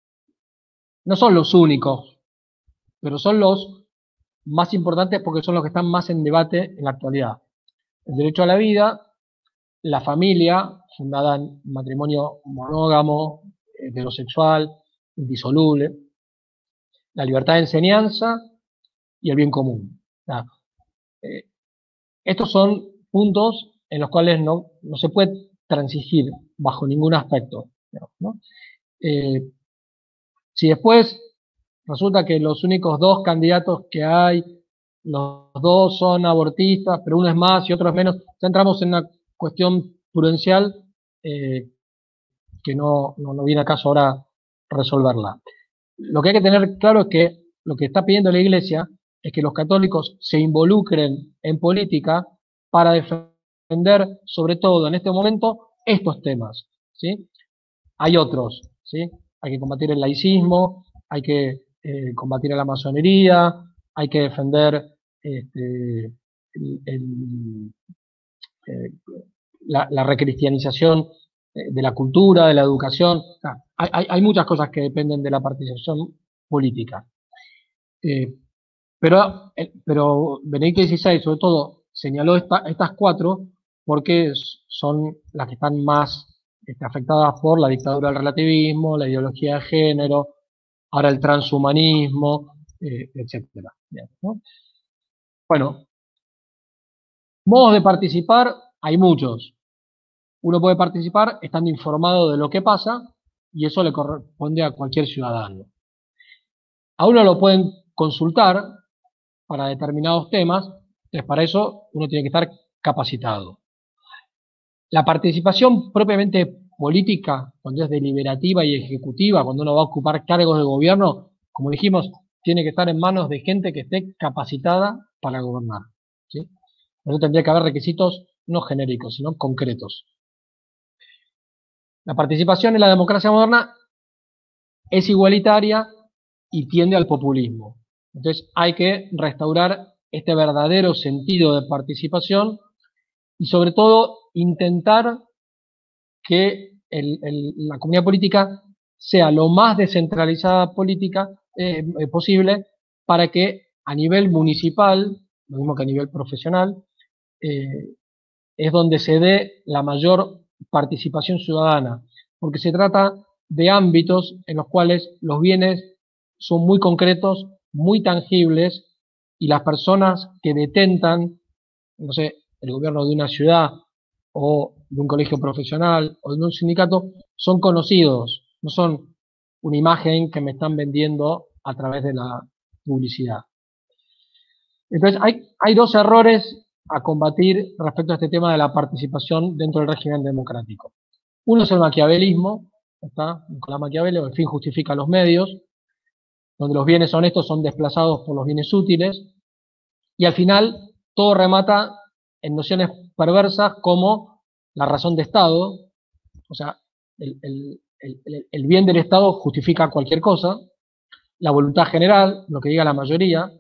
No son los únicos, pero son los más importantes porque son los que están más en debate en la actualidad. El derecho a la vida, la familia, fundada en matrimonio monógamo, heterosexual, indisoluble, la libertad de enseñanza y el bien común. O sea, eh, estos son puntos en los cuales no, no se puede transigir bajo ningún aspecto, ¿no? Eh, si después resulta que los únicos dos candidatos que hay, los dos son abortistas, pero uno es más y otro es menos, ya entramos en una cuestión prudencial eh, que no, no, no viene a caso ahora resolverla. Lo que hay que tener claro es que lo que está pidiendo la Iglesia es que los católicos se involucren en política para defender, sobre todo en este momento, estos temas, ¿sí? Hay otros, ¿sí? Hay que combatir el laicismo, hay que eh, combatir a la masonería, hay que defender este, el, el, eh, la, la recristianización de la cultura, de la educación. O sea, hay, hay, muchas cosas que dependen de la participación política. Eh, pero, eh, pero Benedicto dieciséis, sobre todo, señaló esta, estas cuatro porque son las que están más este, afectadas por la dictadura del relativismo, la ideología de género, ahora el transhumanismo, eh, etcétera. Bien, ¿no? Bueno, modos de participar hay muchos. Uno puede participar estando informado de lo que pasa y eso le corresponde a cualquier ciudadano. A uno lo pueden consultar para determinados temas, entonces para eso uno tiene que estar capacitado. La participación propiamente política, cuando es deliberativa y ejecutiva, cuando uno va a ocupar cargos de gobierno, como dijimos, tiene que estar en manos de gente que esté capacitada para gobernar, ¿sí? No tendría que haber requisitos no genéricos, sino concretos. La participación en la democracia moderna es igualitaria y tiende al populismo. Entonces hay que restaurar este verdadero sentido de participación y sobre todo intentar que el, el, la comunidad política sea lo más descentralizada política eh, eh, posible para que a nivel municipal, lo mismo que a nivel profesional, eh, es donde se dé la mayor participación ciudadana, porque se trata de ámbitos en los cuales los bienes son muy concretos, muy tangibles, y las personas que detentan, no sé, el gobierno de una ciudad o de un colegio profesional o de un sindicato, son conocidos, no son una imagen que me están vendiendo a través de la publicidad. Entonces, hay, hay dos errores a combatir respecto a este tema de la participación dentro del régimen democrático. Uno es el maquiavelismo, ¿está? Nicolás Maquiavelo, el fin justifica los medios, donde los bienes honestos son desplazados por los bienes útiles, y al final todo remata en nociones perversas como la razón de Estado, o sea, el, el, el, el bien del Estado justifica cualquier cosa, la voluntad general, lo que diga la mayoría,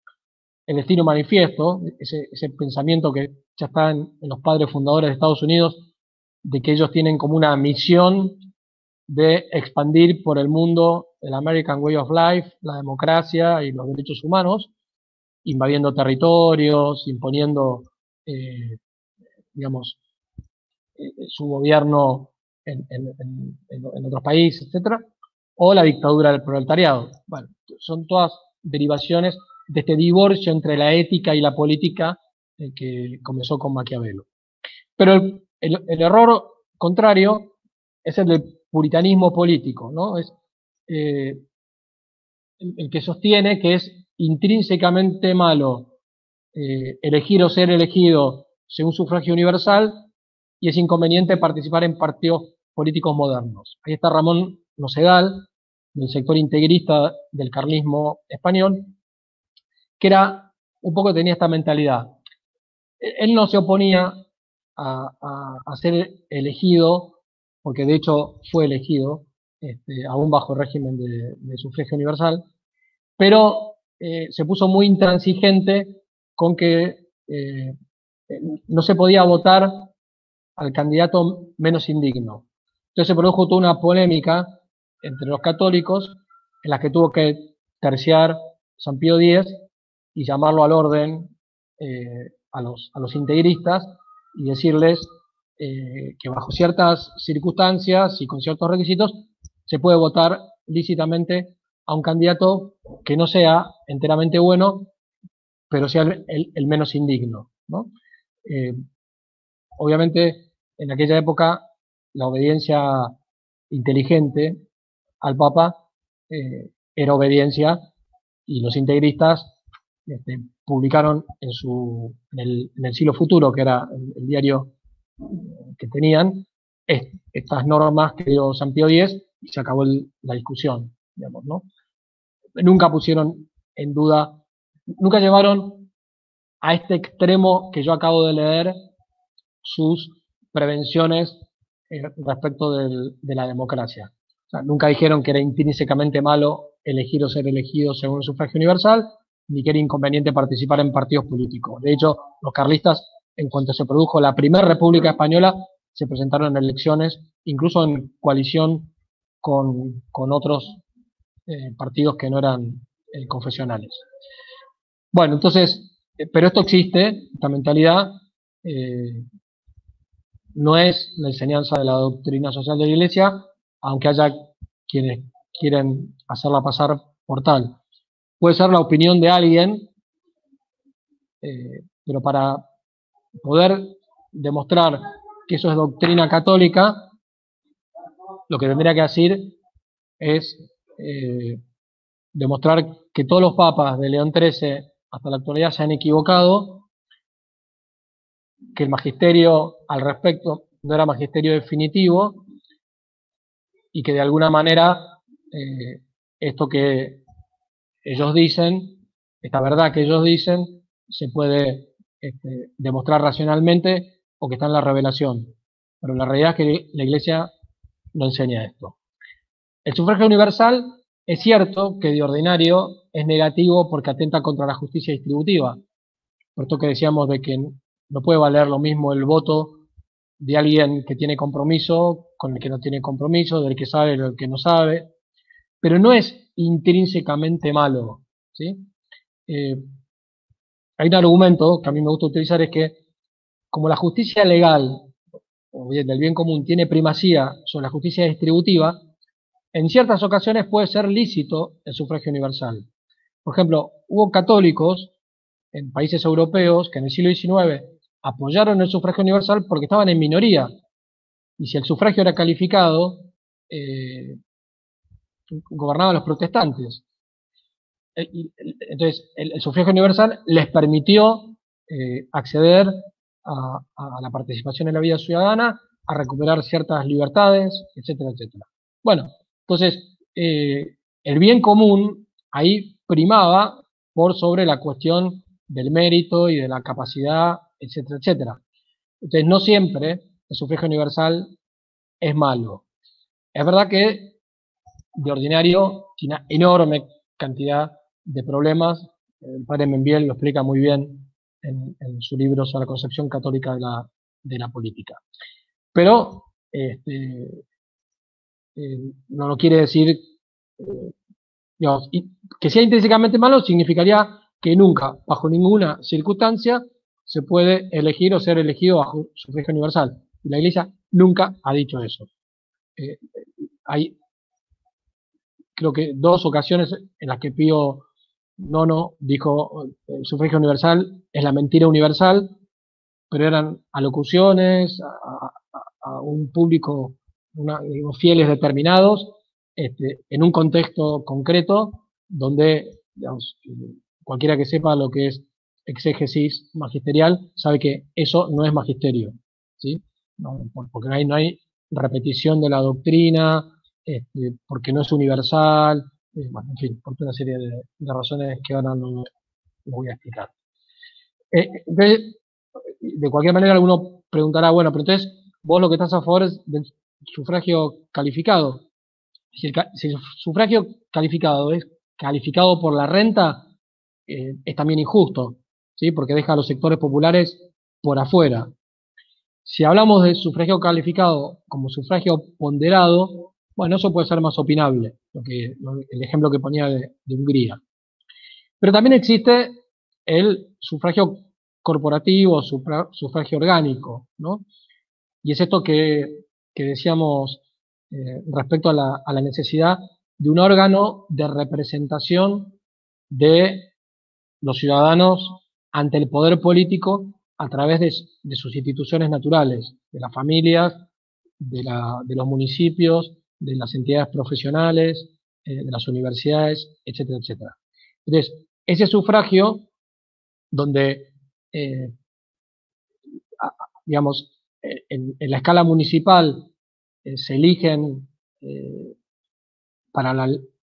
el destino manifiesto, ese, ese pensamiento que ya está en, en los padres fundadores de Estados Unidos, de que ellos tienen como una misión de expandir por el mundo el American Way of Life, la democracia y los derechos humanos, invadiendo territorios, imponiendo, eh, digamos, eh, su gobierno en, en, en, en otros países, etcétera, o la dictadura del proletariado. Bueno, son todas derivaciones de este divorcio entre la ética y la política eh, que comenzó con Maquiavelo. Pero el, el, el error contrario es el del puritanismo político, ¿no? Es eh, el, el que sostiene que es intrínsecamente malo eh, elegir o ser elegido según sufragio universal y es inconveniente participar en partidos políticos modernos. Ahí está Ramón Nocedal, del sector integrista del carlismo español, que era un poco tenía esta mentalidad. Él no se oponía a, a, a ser elegido, porque de hecho fue elegido, este, aún bajo el régimen de, de sufragio universal, pero eh, se puso muy intransigente con que eh, no se podía votar al candidato menos indigno. Entonces se produjo toda una polémica entre los católicos en la que tuvo que terciar San Pío X y llamarlo al orden eh, a, los, a los integristas y decirles eh, que bajo ciertas circunstancias y con ciertos requisitos se puede votar lícitamente a un candidato que no sea enteramente bueno, pero sea el, el, el menos indigno, ¿no? Eh, obviamente, en aquella época, la obediencia inteligente al Papa eh, era obediencia y los integristas este, publicaron en, su, en, el, en el siglo futuro, que era el, el diario que tenían, es, estas normas que dio San Pío X y se acabó el, la discusión, digamos, ¿no? Nunca pusieron en duda, nunca llevaron a este extremo que yo acabo de leer sus prevenciones eh, respecto del, de la democracia. O sea, nunca dijeron que era intrínsecamente malo elegir o ser elegido según el sufragio universal, ni que era inconveniente participar en partidos políticos. De hecho, los carlistas, en cuanto se produjo la primera República Española, se presentaron en elecciones, incluso en coalición con, con otros eh, partidos que no eran eh, confesionales. Bueno, entonces, eh, pero esto existe, esta mentalidad, eh, no es la enseñanza de la doctrina social de la Iglesia, aunque haya quienes quieren hacerla pasar por tal. Puede ser la opinión de alguien, eh, pero para poder demostrar que eso es doctrina católica, lo que tendría que decir es eh, demostrar que todos los papas de León trece hasta la actualidad se han equivocado, que el magisterio al respecto no era magisterio definitivo y que de alguna manera eh, esto que ellos dicen, esta verdad que ellos dicen, se puede este, demostrar racionalmente o que está en la revelación. Pero la realidad es que la Iglesia no enseña esto. El sufragio universal es cierto que de ordinario es negativo porque atenta contra la justicia distributiva. Por esto que decíamos de que no puede valer lo mismo el voto de alguien que tiene compromiso con el que no tiene compromiso, del que sabe del que no sabe, pero no es intrínsecamente malo, ¿sí? Eh, hay un argumento que a mí me gusta utilizar, es que como la justicia legal o bien del bien común tiene primacía sobre la justicia distributiva, en ciertas ocasiones puede ser lícito el sufragio universal. Por ejemplo, hubo católicos en países europeos que en el siglo diecinueve apoyaron el sufragio universal porque estaban en minoría. Y si el sufragio era calificado, eh, gobernaban los protestantes. Entonces, el, el sufragio universal les permitió eh, acceder a, a la participación en la vida ciudadana, a recuperar ciertas libertades, etcétera, etcétera. Bueno, entonces, eh, el bien común ahí primaba por sobre la cuestión del mérito y de la capacidad, etcétera, etcétera. Entonces, no siempre el sufragio universal es malo. Es verdad que de ordinario tiene una enorme cantidad de problemas. El padre Membiel lo explica muy bien en, en su libro sobre la concepción católica de la, de la política. Pero este, eh, no lo quiere decir, eh, digamos, y que sea intrínsecamente malo significaría que nunca, bajo ninguna circunstancia, se puede elegir o ser elegido bajo sufragio universal. Y la Iglesia nunca ha dicho eso. Eh, hay, creo que dos ocasiones en las que Pío nono dijo el sufragio universal es la mentira universal, pero eran alocuciones a, a, a un público, una, digamos, fieles determinados, este, en un contexto concreto, donde, digamos, cualquiera que sepa lo que es exégesis magisterial, sabe que eso no es magisterio, ¿sí? No, porque no hay, no hay repetición de la doctrina, este, porque no es universal, eh, bueno, en fin, por una serie de, de razones que ahora no, no voy a explicar. Eh, entonces, de cualquier manera, alguno preguntará, bueno, pero entonces, vos lo que estás a favor es del sufragio calificado. Si el, si el sufragio calificado es calificado por la renta, eh, es también injusto, ¿sí? Porque deja a los sectores populares por afuera. Si hablamos de sufragio calificado como sufragio ponderado, bueno, eso puede ser más opinable, lo que, lo, el ejemplo que ponía de, de Hungría. Pero también existe el sufragio corporativo, sufragio orgánico, ¿no? Y es esto que, que decíamos eh, respecto a la, a la necesidad de un órgano de representación de los ciudadanos ante el poder político a través de, de sus instituciones naturales, de las familias, de, la, de los municipios, de las entidades profesionales, eh, de las universidades, etcétera, etcétera. Entonces, ese sufragio donde, eh, digamos, en, en, la escala municipal eh, se eligen eh, para la,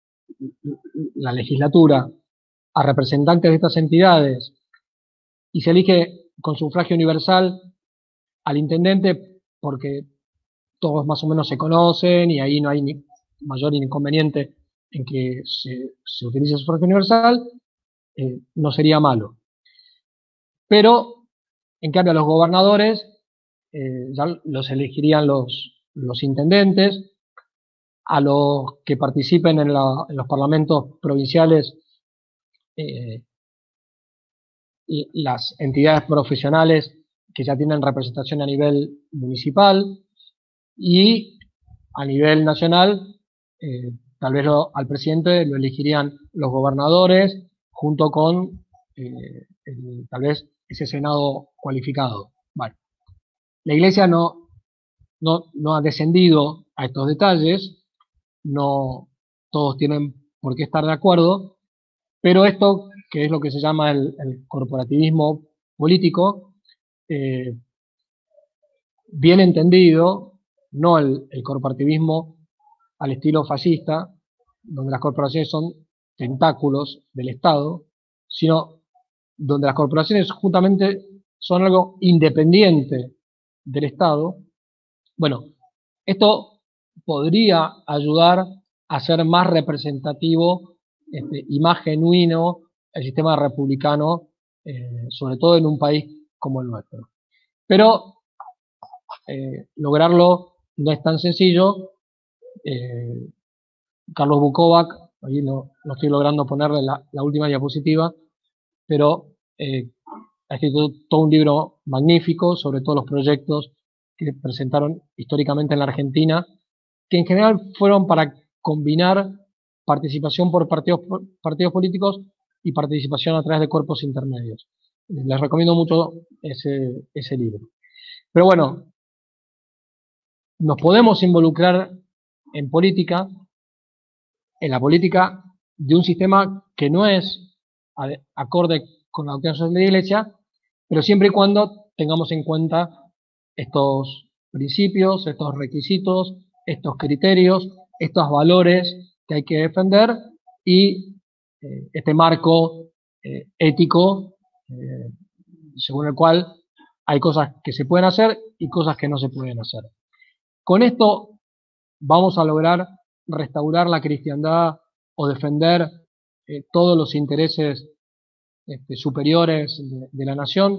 la legislatura a representantes de estas entidades y se elige con sufragio universal al intendente porque todos más o menos se conocen y ahí no hay ni mayor inconveniente en que se, se utilice el sufragio universal, eh, no sería malo. Pero, en cambio, a los gobernadores eh, ya los elegirían los, los intendentes, a los que participen en, la, en los parlamentos provinciales, eh, y las entidades profesionales que ya tienen representación a nivel municipal, y a nivel nacional, eh, tal vez lo, al presidente lo elegirían los gobernadores, junto con eh, el, tal vez ese Senado cualificado. Bueno, la Iglesia no, no, no ha descendido a estos detalles, no todos tienen por qué estar de acuerdo, pero esto, que es lo que se llama el, el corporativismo político, eh, bien entendido, no el, el corporativismo al estilo fascista, donde las corporaciones son tentáculos del Estado, sino donde las corporaciones justamente son algo independiente del Estado. Bueno, esto podría ayudar a ser más representativo este, y más genuino el sistema republicano, eh, sobre todo en un país como el nuestro. Pero eh, lograrlo no es tan sencillo. Eh, Carlos Bukovac, ahí no, no estoy logrando ponerle la, la última diapositiva, pero eh, ha escrito todo un libro magnífico sobre todos los proyectos que presentaron históricamente en la Argentina, que en general fueron para combinar participación por partidos, partidos políticos y participación a través de cuerpos intermedios. Les recomiendo mucho ese, ese libro. Pero bueno, nos podemos involucrar en política, en la política de un sistema que no es acorde con la doctrina social de la Iglesia, pero siempre y cuando tengamos en cuenta estos principios, estos requisitos, estos criterios, estos valores que hay que defender y eh, este marco eh, ético eh, según el cual hay cosas que se pueden hacer y cosas que no se pueden hacer. Con esto vamos a lograr restaurar la cristiandad o defender eh, todos los intereses este, superiores de, de la nación.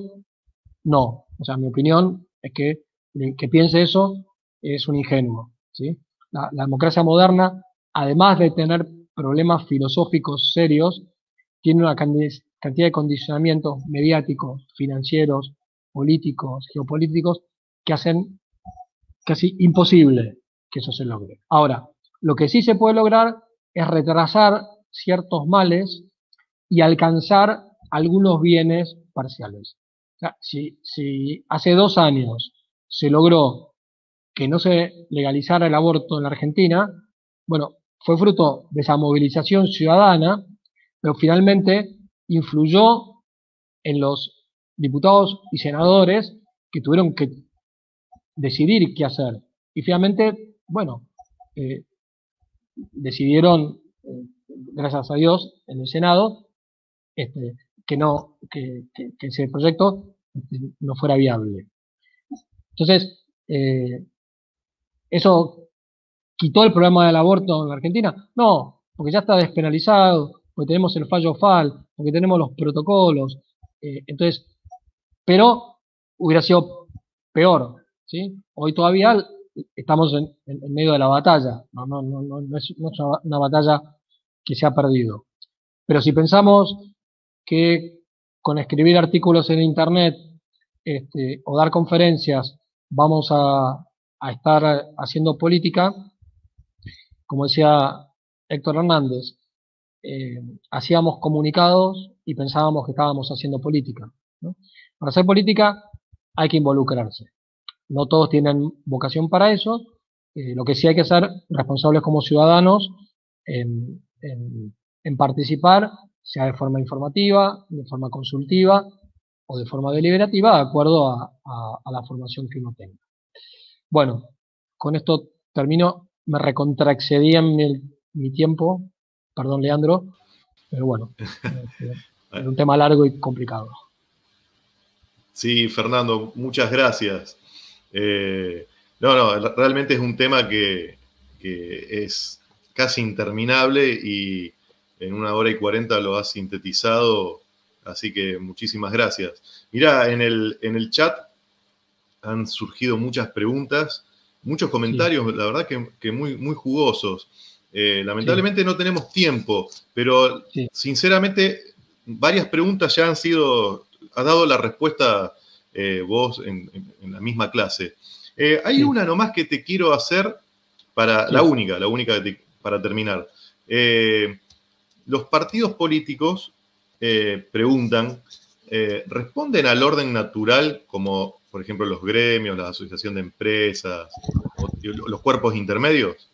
No, o sea, mi opinión es que el que piense eso es un ingenuo, ¿sí? La, la democracia moderna, además de tener problemas filosóficos serios, tiene una cantidad de condicionamientos mediáticos, financieros, políticos, geopolíticos, que hacen casi imposible que eso se logre. Ahora, lo que sí se puede lograr es retrasar ciertos males y alcanzar algunos bienes parciales. O sea, si, si hace dos años se logró que no se legalizara el aborto en la Argentina, bueno, fue fruto de esa movilización ciudadana, pero finalmente influyó en los diputados y senadores que tuvieron que decidir qué hacer. Y finalmente, bueno, eh, decidieron, eh, gracias a Dios, en el Senado, este, que no, que, que, que ese proyecto este, no fuera viable. Entonces, eh, ¿eso quitó el problema del aborto en la Argentina? No, porque ya está despenalizado, porque tenemos el fallo F A L, porque tenemos los protocolos. Eh, entonces, pero hubiera sido peor, ¿sí? Hoy todavía estamos en, en, en medio de la batalla, no, no, no, no, es, no es una batalla que se ha perdido. Pero si pensamos que con escribir artículos en internet este, o dar conferencias vamos a, a estar haciendo política, como decía Héctor Hernández, eh, hacíamos comunicados y pensábamos que estábamos haciendo política, ¿no? Para hacer política hay que involucrarse. No todos tienen vocación para eso. Eh, lo que sí hay que ser responsables como ciudadanos en, en, en participar, sea de forma informativa, de forma consultiva o de forma deliberativa, de acuerdo a, a, a la formación que uno tenga. Bueno, con esto termino. Me recontraexcedí en mi, mi tiempo, perdón, Leandro, pero bueno, este, es un tema largo y complicado. Sí, Fernando, muchas gracias. Eh, no, no, realmente es un tema que, que es casi interminable y en una hora y cuarenta lo has sintetizado, así que muchísimas gracias. Mira, en el, en el chat han surgido muchas preguntas, muchos comentarios, sí. La verdad que, que muy, muy jugosos. Eh, lamentablemente sí. No tenemos tiempo, pero sí. Sinceramente varias preguntas ya han sido, has dado la respuesta eh, vos en, en, en la misma clase. Eh, hay sí. Una nomás que te quiero hacer, para sí. la única, la única te, para terminar. Eh, los partidos políticos eh, preguntan, eh, ¿responden al orden natural como, por ejemplo, los gremios, la asociación de empresas, o los cuerpos intermedios?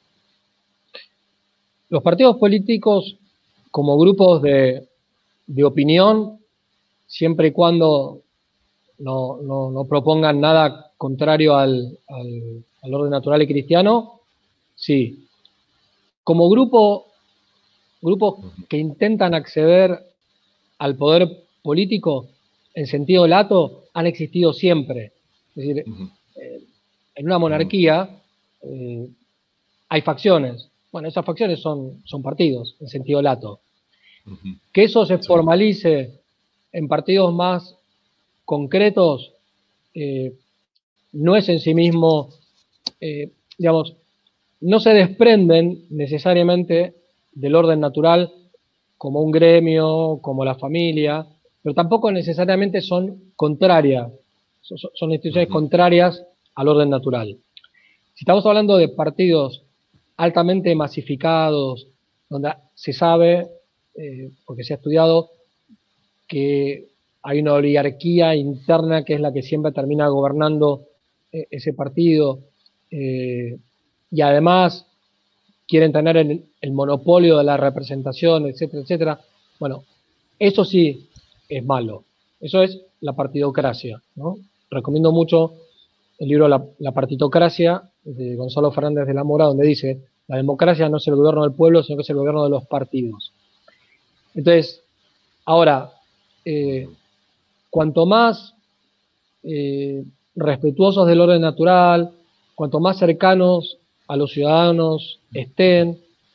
Los partidos políticos, como grupos de, de opinión, siempre y cuando no, no, no propongan nada contrario al, al, al orden natural y cristiano, sí. Como grupo, grupos que intentan acceder al poder político en sentido lato, han existido siempre. Es decir, uh-huh. eh, en una monarquía eh, hay facciones. Bueno, esas facciones son, son partidos, en sentido lato. Uh-huh. Que eso se formalice en partidos más concretos eh, no es en sí mismo, eh, digamos, no se desprenden necesariamente del orden natural como un gremio, como la familia, pero tampoco necesariamente son contrarias, son, son instituciones uh-huh. contrarias al orden natural. Si estamos hablando de partidos altamente masificados, donde se sabe, eh, porque se ha estudiado, que hay una oligarquía interna que es la que siempre termina gobernando eh, ese partido, eh, y además quieren tener el, el monopolio de la representación, etcétera, etcétera. Bueno, eso sí es malo. Eso es la partidocracia, ¿no? Recomiendo mucho el libro La, la partitocracia de Gonzalo Fernández de la Mora, donde dice, la democracia no es el gobierno del pueblo, sino que es el gobierno de los partidos. Entonces, ahora, eh, cuanto más eh, respetuosos del orden natural, cuanto más cercanos a los ciudadanos estén,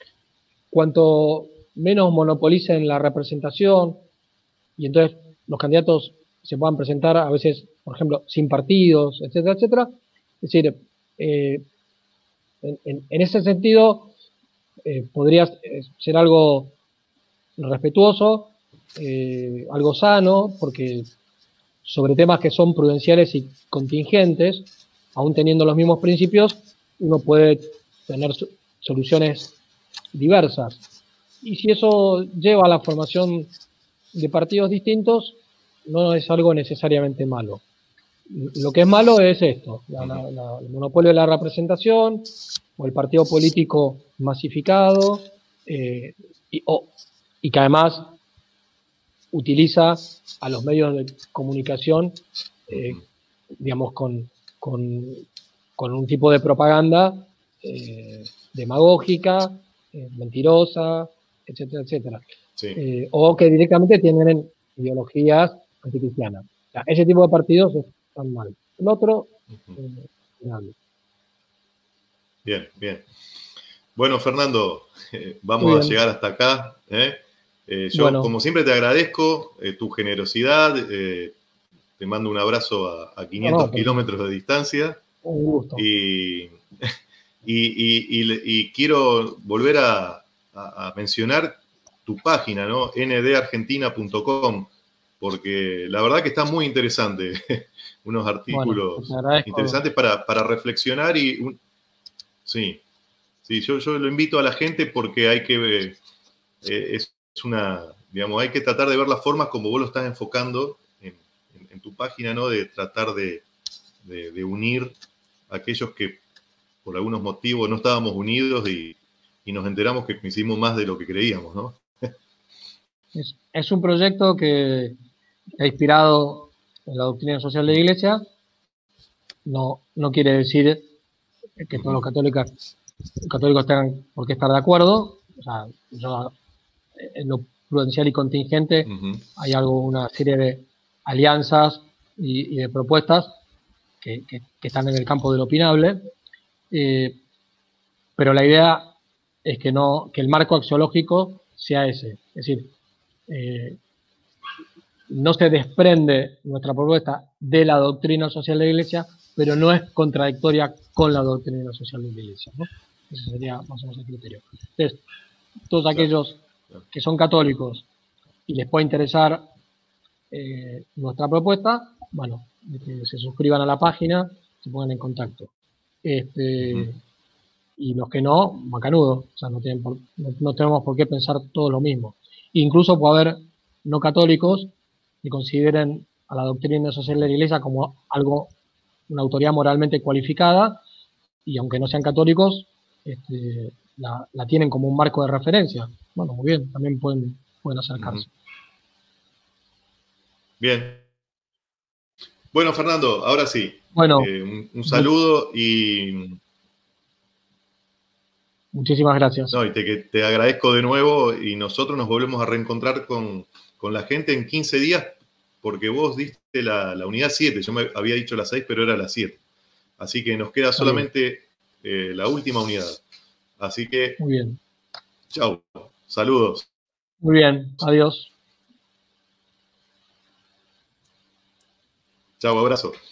cuanto menos monopolicen la representación, y entonces los candidatos se puedan presentar a veces, por ejemplo, sin partidos, etcétera, etcétera. Es decir, eh, en, en, en ese sentido eh, podría ser algo respetuoso, eh, algo sano, porque sobre temas que son prudenciales y contingentes, aún teniendo los mismos principios, uno puede tener soluciones diversas. Y si eso lleva a la formación de partidos distintos, no es algo necesariamente malo. Lo que es malo es esto, la, la, la, el monopolio de la representación, o el partido político masificado, eh, y, oh, y que además utiliza a los medios de comunicación, eh, digamos, con, con, con un tipo de propaganda eh, demagógica, eh, mentirosa, etcétera, etcétera. Sí. Eh, o que directamente tienen ideologías anticristianas. O sea, ese tipo de partidos están mal. El otro, uh-huh. eh, grande. Bien, bien. Bueno, Fernando, eh, vamos a llegar hasta acá. ¿eh? Eh, yo, bueno, como siempre, te agradezco eh, tu generosidad. Eh, te mando un abrazo a, a quinientos no, kilómetros de distancia. Un gusto. Y, y, y, y, y quiero volver a, a, a mencionar tu página, ¿no? ene de argentina punto com, porque la verdad que está muy interesante. Unos artículos bueno, interesantes para, para reflexionar y... Un, sí, sí yo, yo lo invito a la gente porque hay que... Eh, es una... Digamos, hay que tratar de ver las formas como vos lo estás enfocando en, en, en tu página, ¿no? De tratar de, de, de unir a aquellos que por algunos motivos no estábamos unidos y, y nos enteramos que hicimos más de lo que creíamos, ¿no? Es, es un proyecto que está inspirado en la doctrina social de la Iglesia. No, no quiere decir que todos los católicos, católicos tengan por qué estar de acuerdo. O sea, yo, en lo prudencial y contingente uh-huh. hay algo, una serie de alianzas y, y de propuestas que, que, que están en el campo del opinable. Eh, pero la idea es que, no, que el marco axiológico sea ese. Es decir, eh, no se desprende nuestra propuesta de la doctrina social de la Iglesia, pero no es contradictoria con la doctrina social de la Iglesia, ¿no? Ese sería más o menos el criterio. Entonces, todos aquellos que son católicos y les puede interesar eh, nuestra propuesta, bueno, que se suscriban a la página, se pongan en contacto. Este, uh-huh. Y los que no, macanudo, o sea, no, tienen por, no, no tenemos por qué pensar todo lo mismo. Incluso puede haber no católicos que consideren a la doctrina social de la Iglesia como algo, una autoridad moralmente cualificada, y aunque no sean católicos, este, la, la tienen como un marco de referencia. Bueno, muy bien, también pueden, pueden acercarse. Uh-huh. Bien. Bueno, Fernando, ahora sí. Bueno, eh, un, un saludo y... Muchísimas gracias. No, y te, te agradezco de nuevo y nosotros nos volvemos a reencontrar con, con la gente en quince días porque vos diste la, la unidad siete. Yo me había dicho la seis, pero era la siete. Así que nos queda solamente eh, la última unidad. Así que... Muy bien. Chau. Saludos. Muy bien. Adiós. Chau, abrazo.